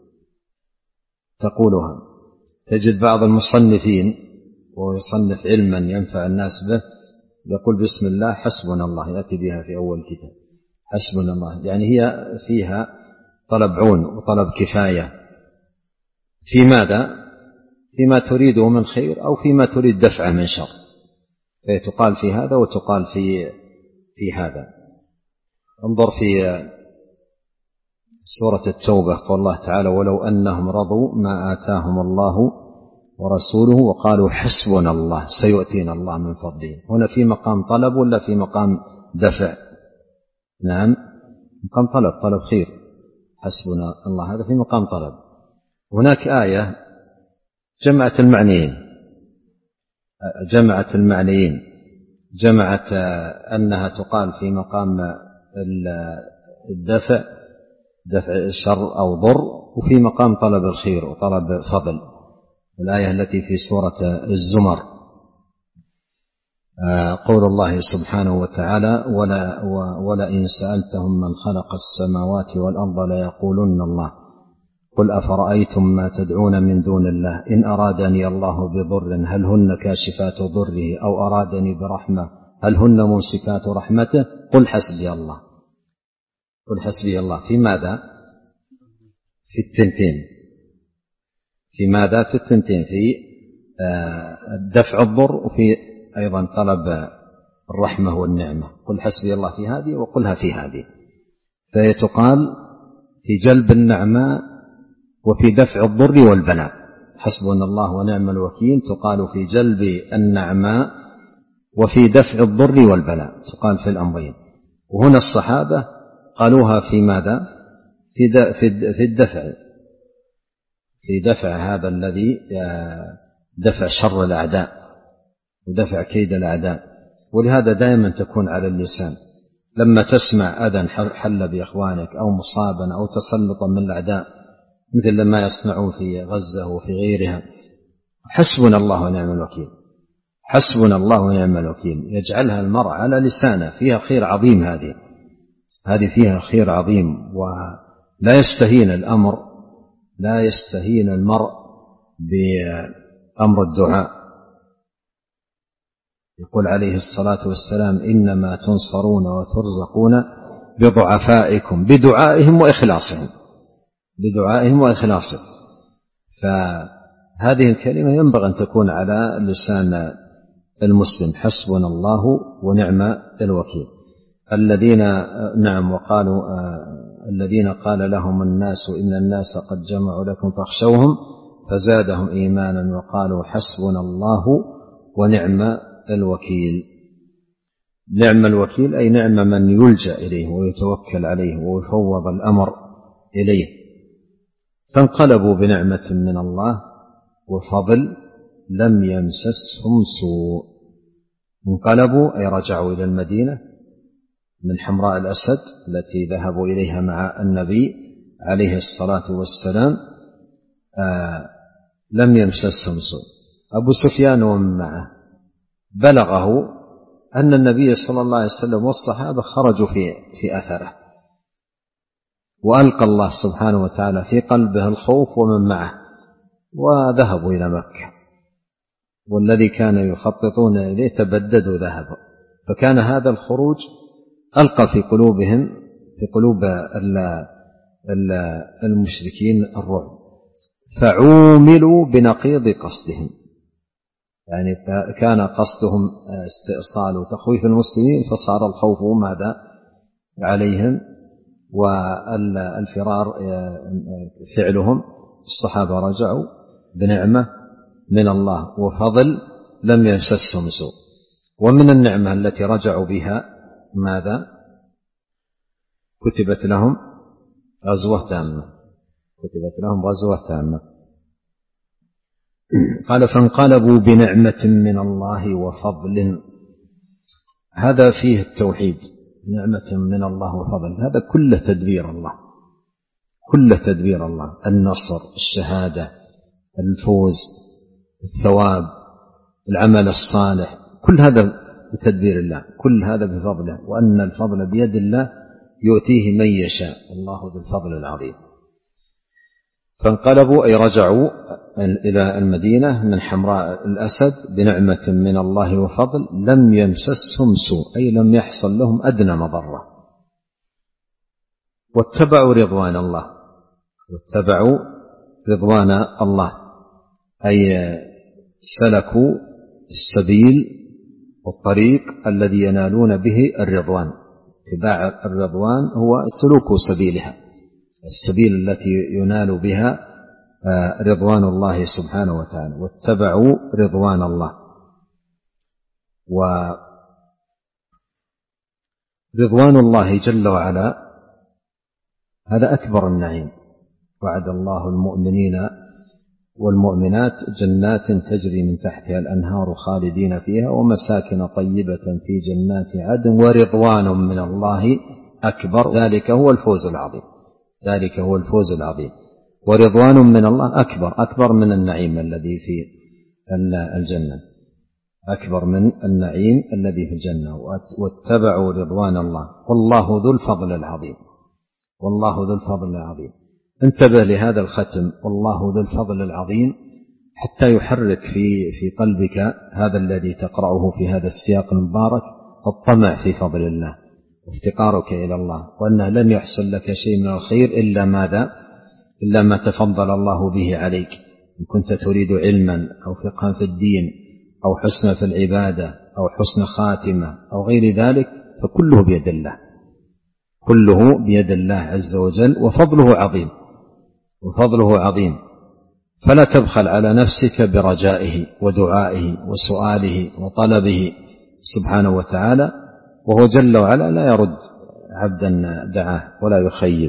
تقولها تجد بعض المصنفين وهو يصنف علما ينفع الناس به يقول بسم الله حسبنا الله، يأتي بها في أول كتاب حسبنا الله، يعني هي فيها طلب عون وطلب كفاية في ماذا؟ فيما تريده من خير أو فيما تريد دفعه من شر، فتقال في هذا وتقال في في هذا. انظر في سورة التوبة قال الله تعالى ولو أنهم رضوا ما آتاهم الله ورسوله وقالوا حسبنا الله سيؤتينا الله من فضله. هنا في مقام طلب ولا في مقام دفع؟ نعم مقام طلب، طلب خير. حسبنا الله هذا في مقام طلب. هناك آية جمعت المعنيين جمعت المعنيين جمعت أنها تقال في مقام الدفع دفع الشر أو ضر، وفي مقام طلب الخير وطلب فضل. الآية التي في سورة الزمر قول الله سبحانه وتعالى ولا ولئن سألتهم من خلق السماوات والأرض ليقولن الله قل أفرأيتم ما تدعون من دون الله إن أرادني الله بضر هل هن كاشفات ضره أو أرادني برحمة هل هن ممسكات رحمته قل حسبي الله قل حسبي الله. في ماذا؟ في التنتين في ماذا؟ في التنتين في دفع الضر وفي أيضا طلب الرحمة والنعمة. قل حسبي الله في هذه وقلها في هذه، فهي تقال في جلب النعماء وفي دفع الضر والبلاء. حسبنا الله ونعم الوكيل تقال في جلب النعماء وفي دفع الضر والبلاء، تقال في الأمرين. وهنا الصحابة قالوها في ماذا؟ في الدفع، في دفع هذا الذي دفع شر الأعداء ودفع كيد الأعداء. ولهذا دائما تكون على اللسان لما تسمع أذى حل بإخوانك أو مصابا أو تسلطا من الأعداء مثل لما يصنعون في غزة وفي غيرها، حسبنا الله ونعم الوكيل، حسبنا الله ونعم الوكيل، يجعلها المرء على لسانه، فيها خير عظيم، هذه هذه فيها خير عظيم. ولا يستهين الأمر، لا يستهين المرء بأمر الدعاء. يقول عليه الصلاة والسلام: إنما تنصرون وترزقون بضعفائكم، بدعائهم وإخلاصهم، بدعائهم وإخلاصهم. فهذه الكلمة ينبغي أن تكون على لسان المسلم، حسبنا الله ونعم الوكيل. الذين نعم وقالوا الذين قال لهم الناس إن الناس قد جمعوا لكم فاخشوهم فزادهم إيمانا وقالوا حسبنا الله ونعم الوكيل. نعم الوكيل أي نعم من يلجأ إليه ويتوكل عليه ويفوض الأمر إليه. فانقلبوا بنعمة من الله وفضل لم يمسسهم سوء. انقلبوا أي رجعوا إلى المدينة من حمراء الأسد التي ذهبوا إليها مع النبي عليه الصلاة والسلام، آه لم يمسسهم سوء. أبو سفيان ومن معه بلغه أن النبي صلى الله عليه وسلم والصحابة خرجوا في, في أثره، وألقى الله سبحانه وتعالى في قلبه الخوف ومن معه، وذهبوا إلى مكة، والذي كان يخططون إليه تبددوا ذهبوا. فكان هذا الخروج ألقى في قلوبهم، في قلوب المشركين الرعب، فعوملوا بنقيض قصدهم، يعني كان قصدهم استئصال وتخويف المسلمين، فصار الخوف ماذا عليهم والفرار فعلهم. الصحابة رجعوا بنعمة من الله وفضل لم يمسسهم سوء. ومن النعمة التي رجعوا بها ماذا؟ كتبت لهم غزوة تامة، كتبت لهم غزوة تامة. قال فانقلبوا بنعمة من الله وفضل. هذا فيه التوحيد، نعمة من الله وفضل، هذا كله تدبير الله، كله تدبير الله، النصر، الشهادة، الفوز، الثواب، العمل الصالح، كل هذا بتدبير الله، كل هذا بفضله، وأن الفضل بيد الله يؤتيه من يشاء، الله ذو الفضل العظيم. فانقلبوا أي رجعوا إلى المدينة من حمراء الأسد بنعمة من الله وفضل لم يمسسهم سوء، أي لم يحصل لهم أدنى مضرة، واتبعوا رضوان الله، واتبعوا رضوان الله أي سلكوا السبيل والطريق الذي ينالون به الرضوان. اتباع الرضوان هو سلوك سبيلها، السبيل التي ينال بها رضوان الله سبحانه وتعالى. واتبعوا رضوان الله. ورضوان الله جل وعلا هذا أكبر النعيم. وعد الله المؤمنين والمؤمنات جنات تجري من تحتها الأنهار خالدين فيها ومساكن طيبة في جنات عدن ورضوان من الله أكبر، ذلك هو الفوز العظيم، ذلك هو الفوز العظيم. ورضوان من الله أكبر، أكبر من النعيم الذي في الجنة، أكبر من النعيم الذي في الجنة. واتبعوا رضوان الله والله ذو الفضل العظيم، والله ذو الفضل العظيم. انتبه لهذا الختم، والله ذو الفضل العظيم، حتى يحرك في في قلبك هذا الذي تقرأه في هذا السياق المبارك، الطمع في فضل الله وافتقارك إلى الله، وأنه لن يحصل لك شيء من الخير إلا ماذا؟ إلا ما تفضل الله به عليك. إن كنت تريد علما أو فقها في الدين أو حسن في العبادة أو حسن خاتمة أو غير ذلك، فكله بيد الله، كله بيد الله عز وجل، وفضله عظيم، وفضله عظيم. فلا تبخل على نفسك برجائه ودعائه وسؤاله وطلبه سبحانه وتعالى، وهو جل وعلا لا يرد عبدا دعاه ولا يخيب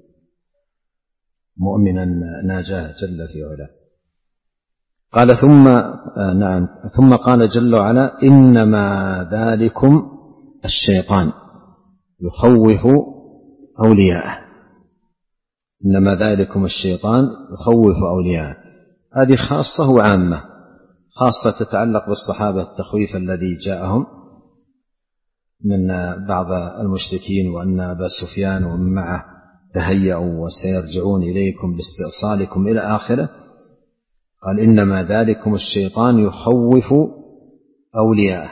مؤمنا ناجاه جل في علاه. قال ثم آه نعم ثم قال جل وعلا إنما ذلكم الشيطان يخوف أولياءه. إنما ذلكم الشيطان يخوف أولياءه، هذه خاصة وعامة. خاصة تتعلق بالصحابة التخويف الذي جاءهم من بعض المشركين وأن أبا سفيان ومن معه تهيأوا وسيرجعون إليكم باستئصالكم إلى آخره. قال إنما ذلكم الشيطان يخوف أولياءه.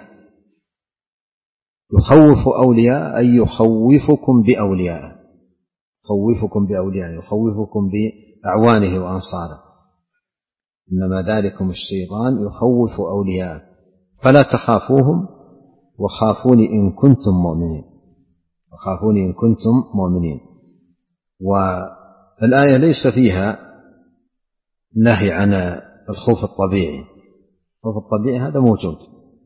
يخوف أولياء أي يخوفكم بأوليائه، يخوفكم بأوليائه، يخوفكم بأعوانه وأنصاره. إنما ذلكم الشيطان يخوف أولياءه فلا تخافوهم وخافوني إن كنتم مؤمنين، وخافوني إن كنتم مؤمنين. والآية ليس فيها نهي عن الخوف الطبيعي. الخوف الطبيعي هذا موجود،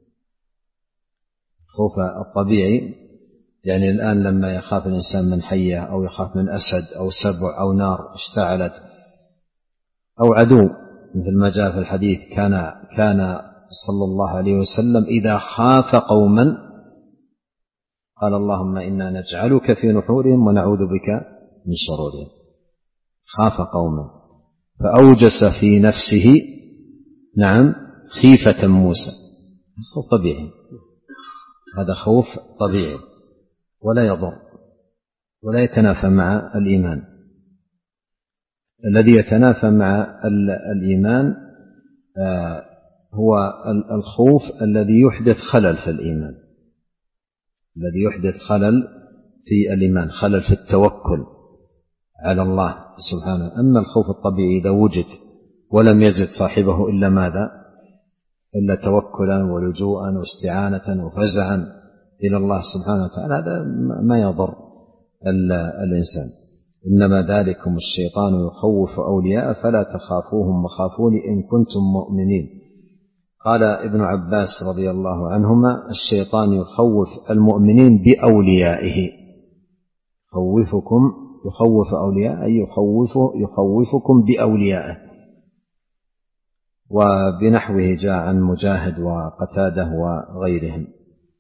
الخوف الطبيعي يعني الآن لما يخاف الإنسان من حية أو يخاف من أسد أو سبع أو نار اشتعلت أو عدو، مثل ما جاء في الحديث كان كان صلى الله عليه وسلم إذا خاف قوما قال اللهم إنا نجعلك في نحورهم ونعوذ بك من شرورهم. خاف قوما فأوجس في نفسه نعم خيفة موسى. خوف طبيعي، هذا خوف طبيعي ولا يضر ولا يتنافى مع الإيمان. الذي يتنافى مع الإيمان هو الخوف الذي يحدث خلل في الإيمان، الذي يحدث خلل في الإيمان، خلل في التوكل على الله سبحانه. أما الخوف الطبيعي إذا وجد ولم يزد صاحبه إلا ماذا؟ إلا توكلا ولجوءا واستعانة وفزعا إلى الله سبحانه وتعالى، هذا ما يضر الإنسان. إنما ذلكم الشيطان يخوف أولياء فلا تخافوهم وخافوني إن كنتم مؤمنين. قال ابن عباس رضي الله عنهما الشيطان يخوف المؤمنين بأوليائه. يخوفكم يخوف أولياء أي يخوف يخوفكم بأوليائه. وبنحوه جاء عن مجاهد وقتاده وغيرهم.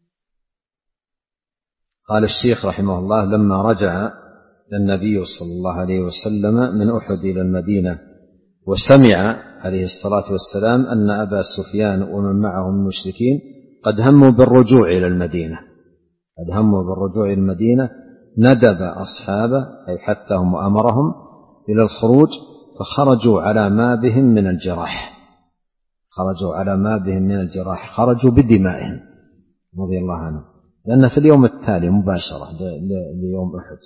قال الشيخ رحمه الله لما رجع النبي صلى الله عليه وسلم من أحد إلى المدينة وسمع عليه الصلاة والسلام أن أبا سفيان ومن معه من المشركين قد هموا بالرجوع إلى المدينة قد هموا بالرجوع إلى المدينة ندب أصحابه أي حثهم وأمرهم إلى الخروج، فخرجوا على ما بهم من الجراح خرجوا على ما بهم من الجراح خرجوا بدمائهم رضي الله عنهم، لأن في اليوم التالي مباشرة ليوم أحد.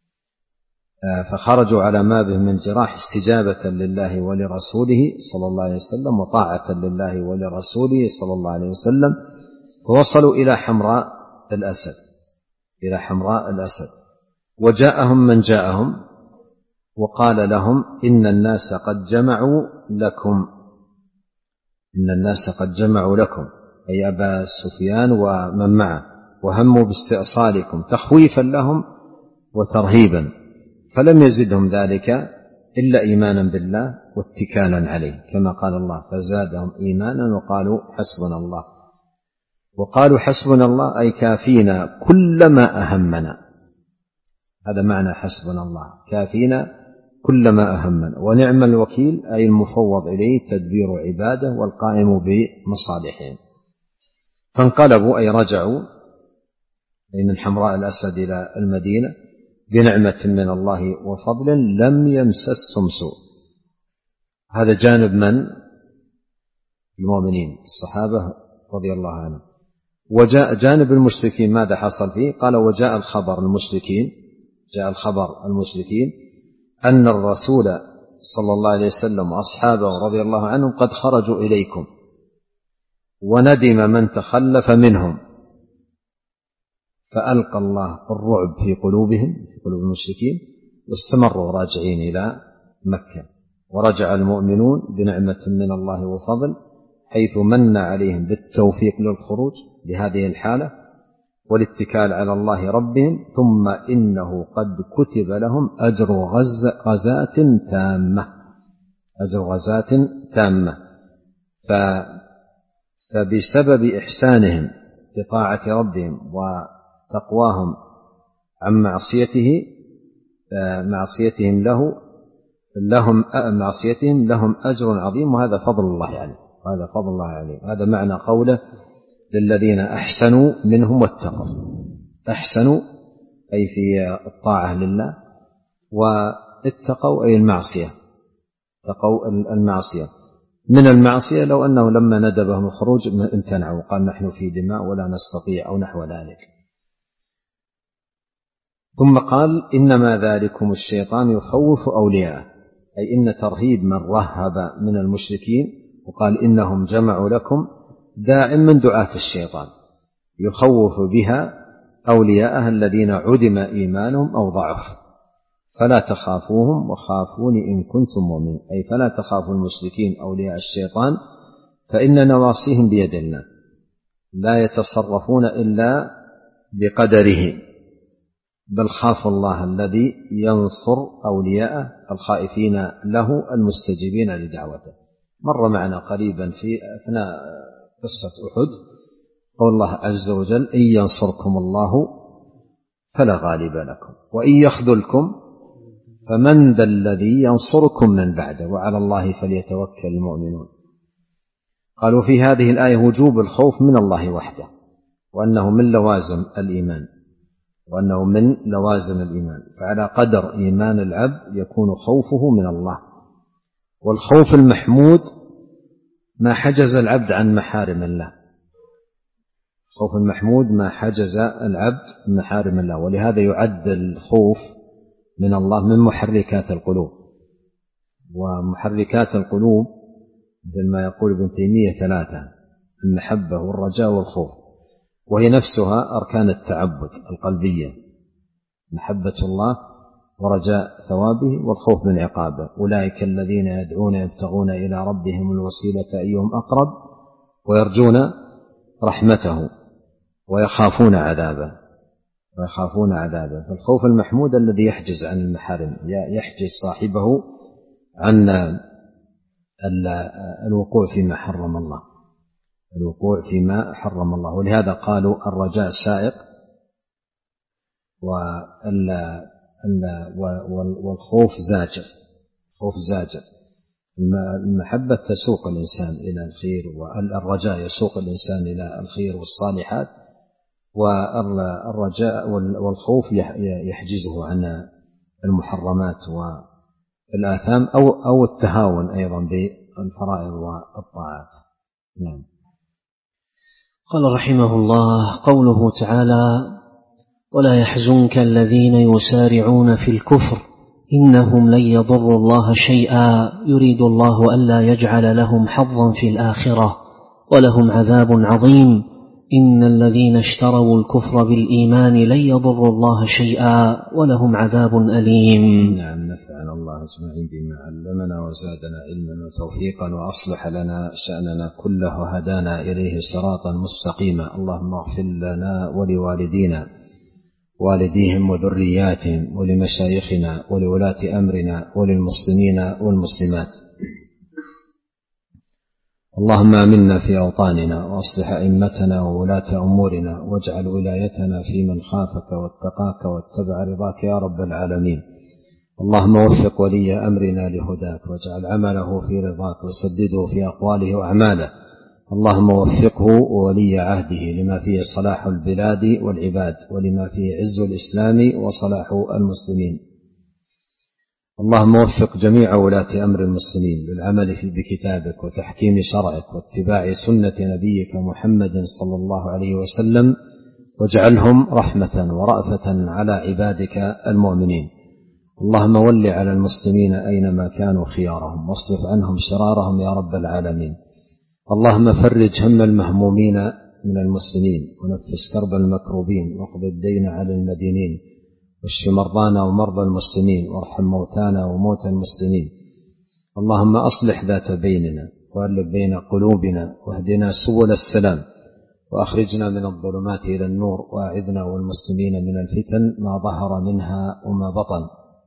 فخرجوا على ما بهم من جراح استجابة لله ولرسوله صلى الله عليه وسلم وطاعة لله ولرسوله صلى الله عليه وسلم، فوصلوا إلى حمراء الأسد إلى حمراء الأسد وجاءهم من جاءهم وقال لهم إن الناس قد جمعوا لكم إن الناس قد جمعوا لكم أي أبا سفيان ومن معه وهموا باستئصالكم تخويفا لهم وترهيبا، فلم يزدهم ذلك إلا إيمانا بالله واتكالا عليه كما قال الله فزادهم إيمانا وقالوا حسبنا الله. وقالوا حسبنا الله أي كافينا كلما أهمنا، هذا معنى حسبنا الله، كافينا كلما أهمنا ونعم الوكيل أي المفوض إليه تدبير عباده والقائم بمصالحهم. فانقلبوا أي رجعوا أي من حمراء الأسد إلى المدينة بنعمة من الله وفضل لم يمسسهم سوء. هذا جانب من المؤمنين الصحابة رضي الله عنهم. وجاء جانب المشركين ماذا حصل فيه؟ قال وجاء الخبر المشركين جاء الخبر المشركين أن الرسول صلى الله عليه وسلم وأصحابه رضي الله عنهم قد خرجوا إليكم وندم من تخلف منهم، فألقى الله الرعب في قلوبهم في قلوب المشركين واستمروا راجعين إلى مكة ورجع المؤمنون بنعمة من الله وفضل حيث من عليهم بالتوفيق للخروج بهذه الحالة والاتكال على الله ربهم، ثم إنه قد كتب لهم أجر غزاة تامة أجر غزاة تامة فبسبب إحسانهم بطاعة ربهم وتقواهم عن معصيته معصيتهم له لهم معصيتهم لهم أجر عظيم، وهذا فضل الله عليه وهذا فضل الله عليه. هذا معنى قوله للذين أحسنوا منهم واتقوا. أحسنوا أي في الطاعة لله، واتقوا أي المعصية، اتقوا المعصية. من المعصية لو أنه لما ندبهم الخروج امتنعوا قال نحن في دماء ولا نستطيع أو نحو ذلك. ثم قال إنما ذلكم الشيطان يخوف أولياءه، أي إن ترهيب من رهب من المشركين، وقال إنهم جمعوا لكم داع من دعاة الشيطان يخوف بها أولياءه الذين عدم إيمانهم أو ضعف، فلا تخافوهم وخافوني إن كنتم مؤمنين، أي فلا تخافوا المشركين أولياء الشيطان فإن نواصيهم بيد الله لا يتصرفون إلا بقدره، بل خافوا الله الذي ينصر أولياءه الخائفين له المستجيبين لدعوته. مر معنا قريبا في أثناء قصة أحد قول الله عز وجل إن ينصركم الله فلا غالب لكم وإن يخذلكم فمن ذا الذي ينصركم من بعده وعلى الله فليتوكل المؤمنون. قالوا في هذه الآية وجوب الخوف من الله وحده، وأنه من لوازم الإيمان وأنه من لوازم الإيمان، فعلى قدر إيمان العبد يكون خوفه من الله. والخوف المحمود ما حجز العبد عن محارم الله، خوف المحمود ما حجز العبد عن محارم الله، ولهذا يعد الخوف من الله من محركات القلوب. ومحركات القلوب مثل ما يقول ابن تيمية ثلاثة: المحبة والرجاء والخوف، وهي نفسها أركان التعبد القلبية: محبة الله ورجاء ثوابه والخوف من عقابه. أولئك الذين يدعون يبتغون إلى ربهم الوسيلة أيهم أقرب ويرجون رحمته ويخافون عذابه ويخافون عذابه. فالخوف المحمود الذي يحجز عن المحارم، يحجز صاحبه عن الوقوع فيما حرم الله الوقوع فيما حرم الله. ولهذا قالوا الرجاء سائق والخوف زاجر. الخوف زاجر. المحبة تسوق الإنسان إلى الخير، والرجاء يسوق الإنسان إلى الخير والصالحات، والرجاء والخوف يحجزه عن المحرمات والآثام أو أو التهاون أيضا بالفرائض والطاعات. نعم. قال رحمه الله: قوله تعالى: ولا يحزنك الذين يسارعون في الكفر إنهم لن يضروا الله شيئا يريد الله ألا يجعل لهم حظا في الآخرة ولهم عذاب عظيم إن الذين اشتروا الكفر بالإيمان لن يضروا الله شيئا ولهم عذاب أليم. نعم. نفعنا الله أجمعين بما علمنا وزادنا علما وتوفيقا وأصلح لنا شأننا كله وهدانا إليه صراطا مستقيما. اللهم اغفر لنا ولوالدينا والديهم وذرياتهم ولمشايخنا ولولاة أمرنا وللمسلمين والمسلمات. اللهم آمنا في أوطاننا وأصلح أئمتنا وولاة أمورنا واجعل ولايتنا في من خافك واتقاك واتبع رضاك يا رب العالمين. اللهم وفق ولي أمرنا لهداك واجعل عمله في رضاك وسدده في أقواله وأعماله. اللهم وفقه وولي عهده لما فيه صلاح البلاد والعباد ولما فيه عز الإسلام وصلاح المسلمين. اللهم وفق جميع ولاة أمر المسلمين للعمل بكتابك وتحكيم شرعك واتباع سنة نبيك محمد صلى الله عليه وسلم، واجعلهم رحمة ورأفة على عبادك المؤمنين. اللهم ول على المسلمين أينما كانوا خيارهم واصرف عنهم شرارهم يا رب العالمين. اللهم فرج هم المهمومين من المسلمين ونفس كرب المكروبين واقض الدين على المدينين واشف مرضانا ومرضى المسلمين وارحم موتانا وموتى المسلمين. اللهم أصلح ذات بيننا وألف بين قلوبنا واهدنا سبل السلام وأخرجنا من الظلمات إلى النور وأعذنا والمسلمين من الفتن ما ظهر منها وما بطن.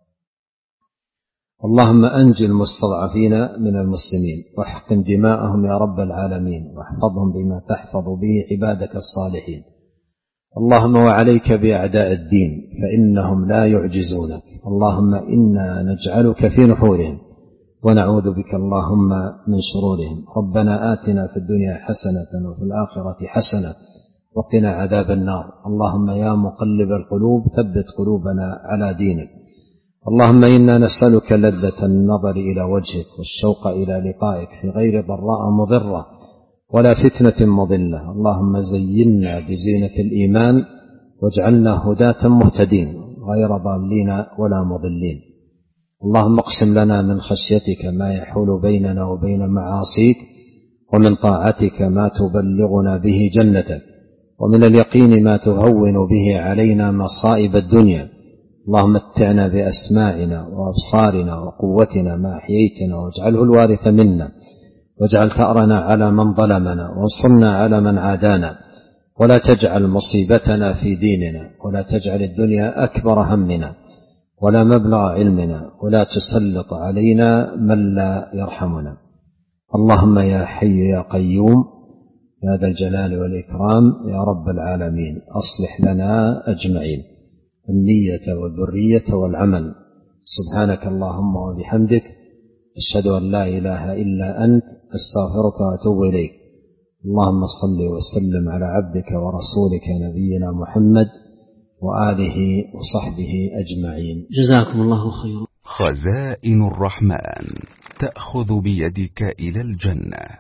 اللهم أنج المستضعفين من المسلمين واحقن دماءهم يا رب العالمين واحفظهم بما تحفظ به عبادك الصالحين. اللهم وعليك بأعداء الدين فإنهم لا يعجزونك. اللهم إنا نجعلك في نحورهم ونعوذ بك اللهم من شرورهم. ربنا آتنا في الدنيا حسنة وفي الآخرة حسنة وقنا عذاب النار. اللهم يا مقلب القلوب ثبت قلوبنا على دينك. اللهم إنا نسألك لذة النظر إلى وجهك والشوق إلى لقائك في غير ضراء مضرة ولا فتنة مضلة. اللهم زينا بزينة الإيمان واجعلنا هداة مهتدين غير ضالين ولا مضلين. اللهم اقسم لنا من خشيتك ما يحول بيننا وبين معاصيك ومن طاعتك ما تبلغنا به جنتك ومن اليقين ما تهون به علينا مصائب الدنيا. اللهم متعنا بأسماعنا وأبصارنا وقوتنا ما أحييتنا واجعله الوارث منا واجعل ثأرنا على من ظلمنا وانصرنا على من عادانا ولا تجعل مصيبتنا في ديننا ولا تجعل الدنيا أكبر همنا ولا مبلغ علمنا ولا تسلط علينا من لا يرحمنا. اللهم يا حي يا قيوم يا ذا الجلال والإكرام يا رب العالمين أصلح لنا أجمعين النية والذرية والعمل. سبحانك اللهم وبحمدك أشهد أن لا إله إلا أنت أستغفرك وأتوب إليك. اللهم صل وسلم على عبدك ورسولك نبينا محمد وآله وصحبه أجمعين. جزاكم الله خيرا. خزائن الرحمن تأخذ بيدك إلى الجنة.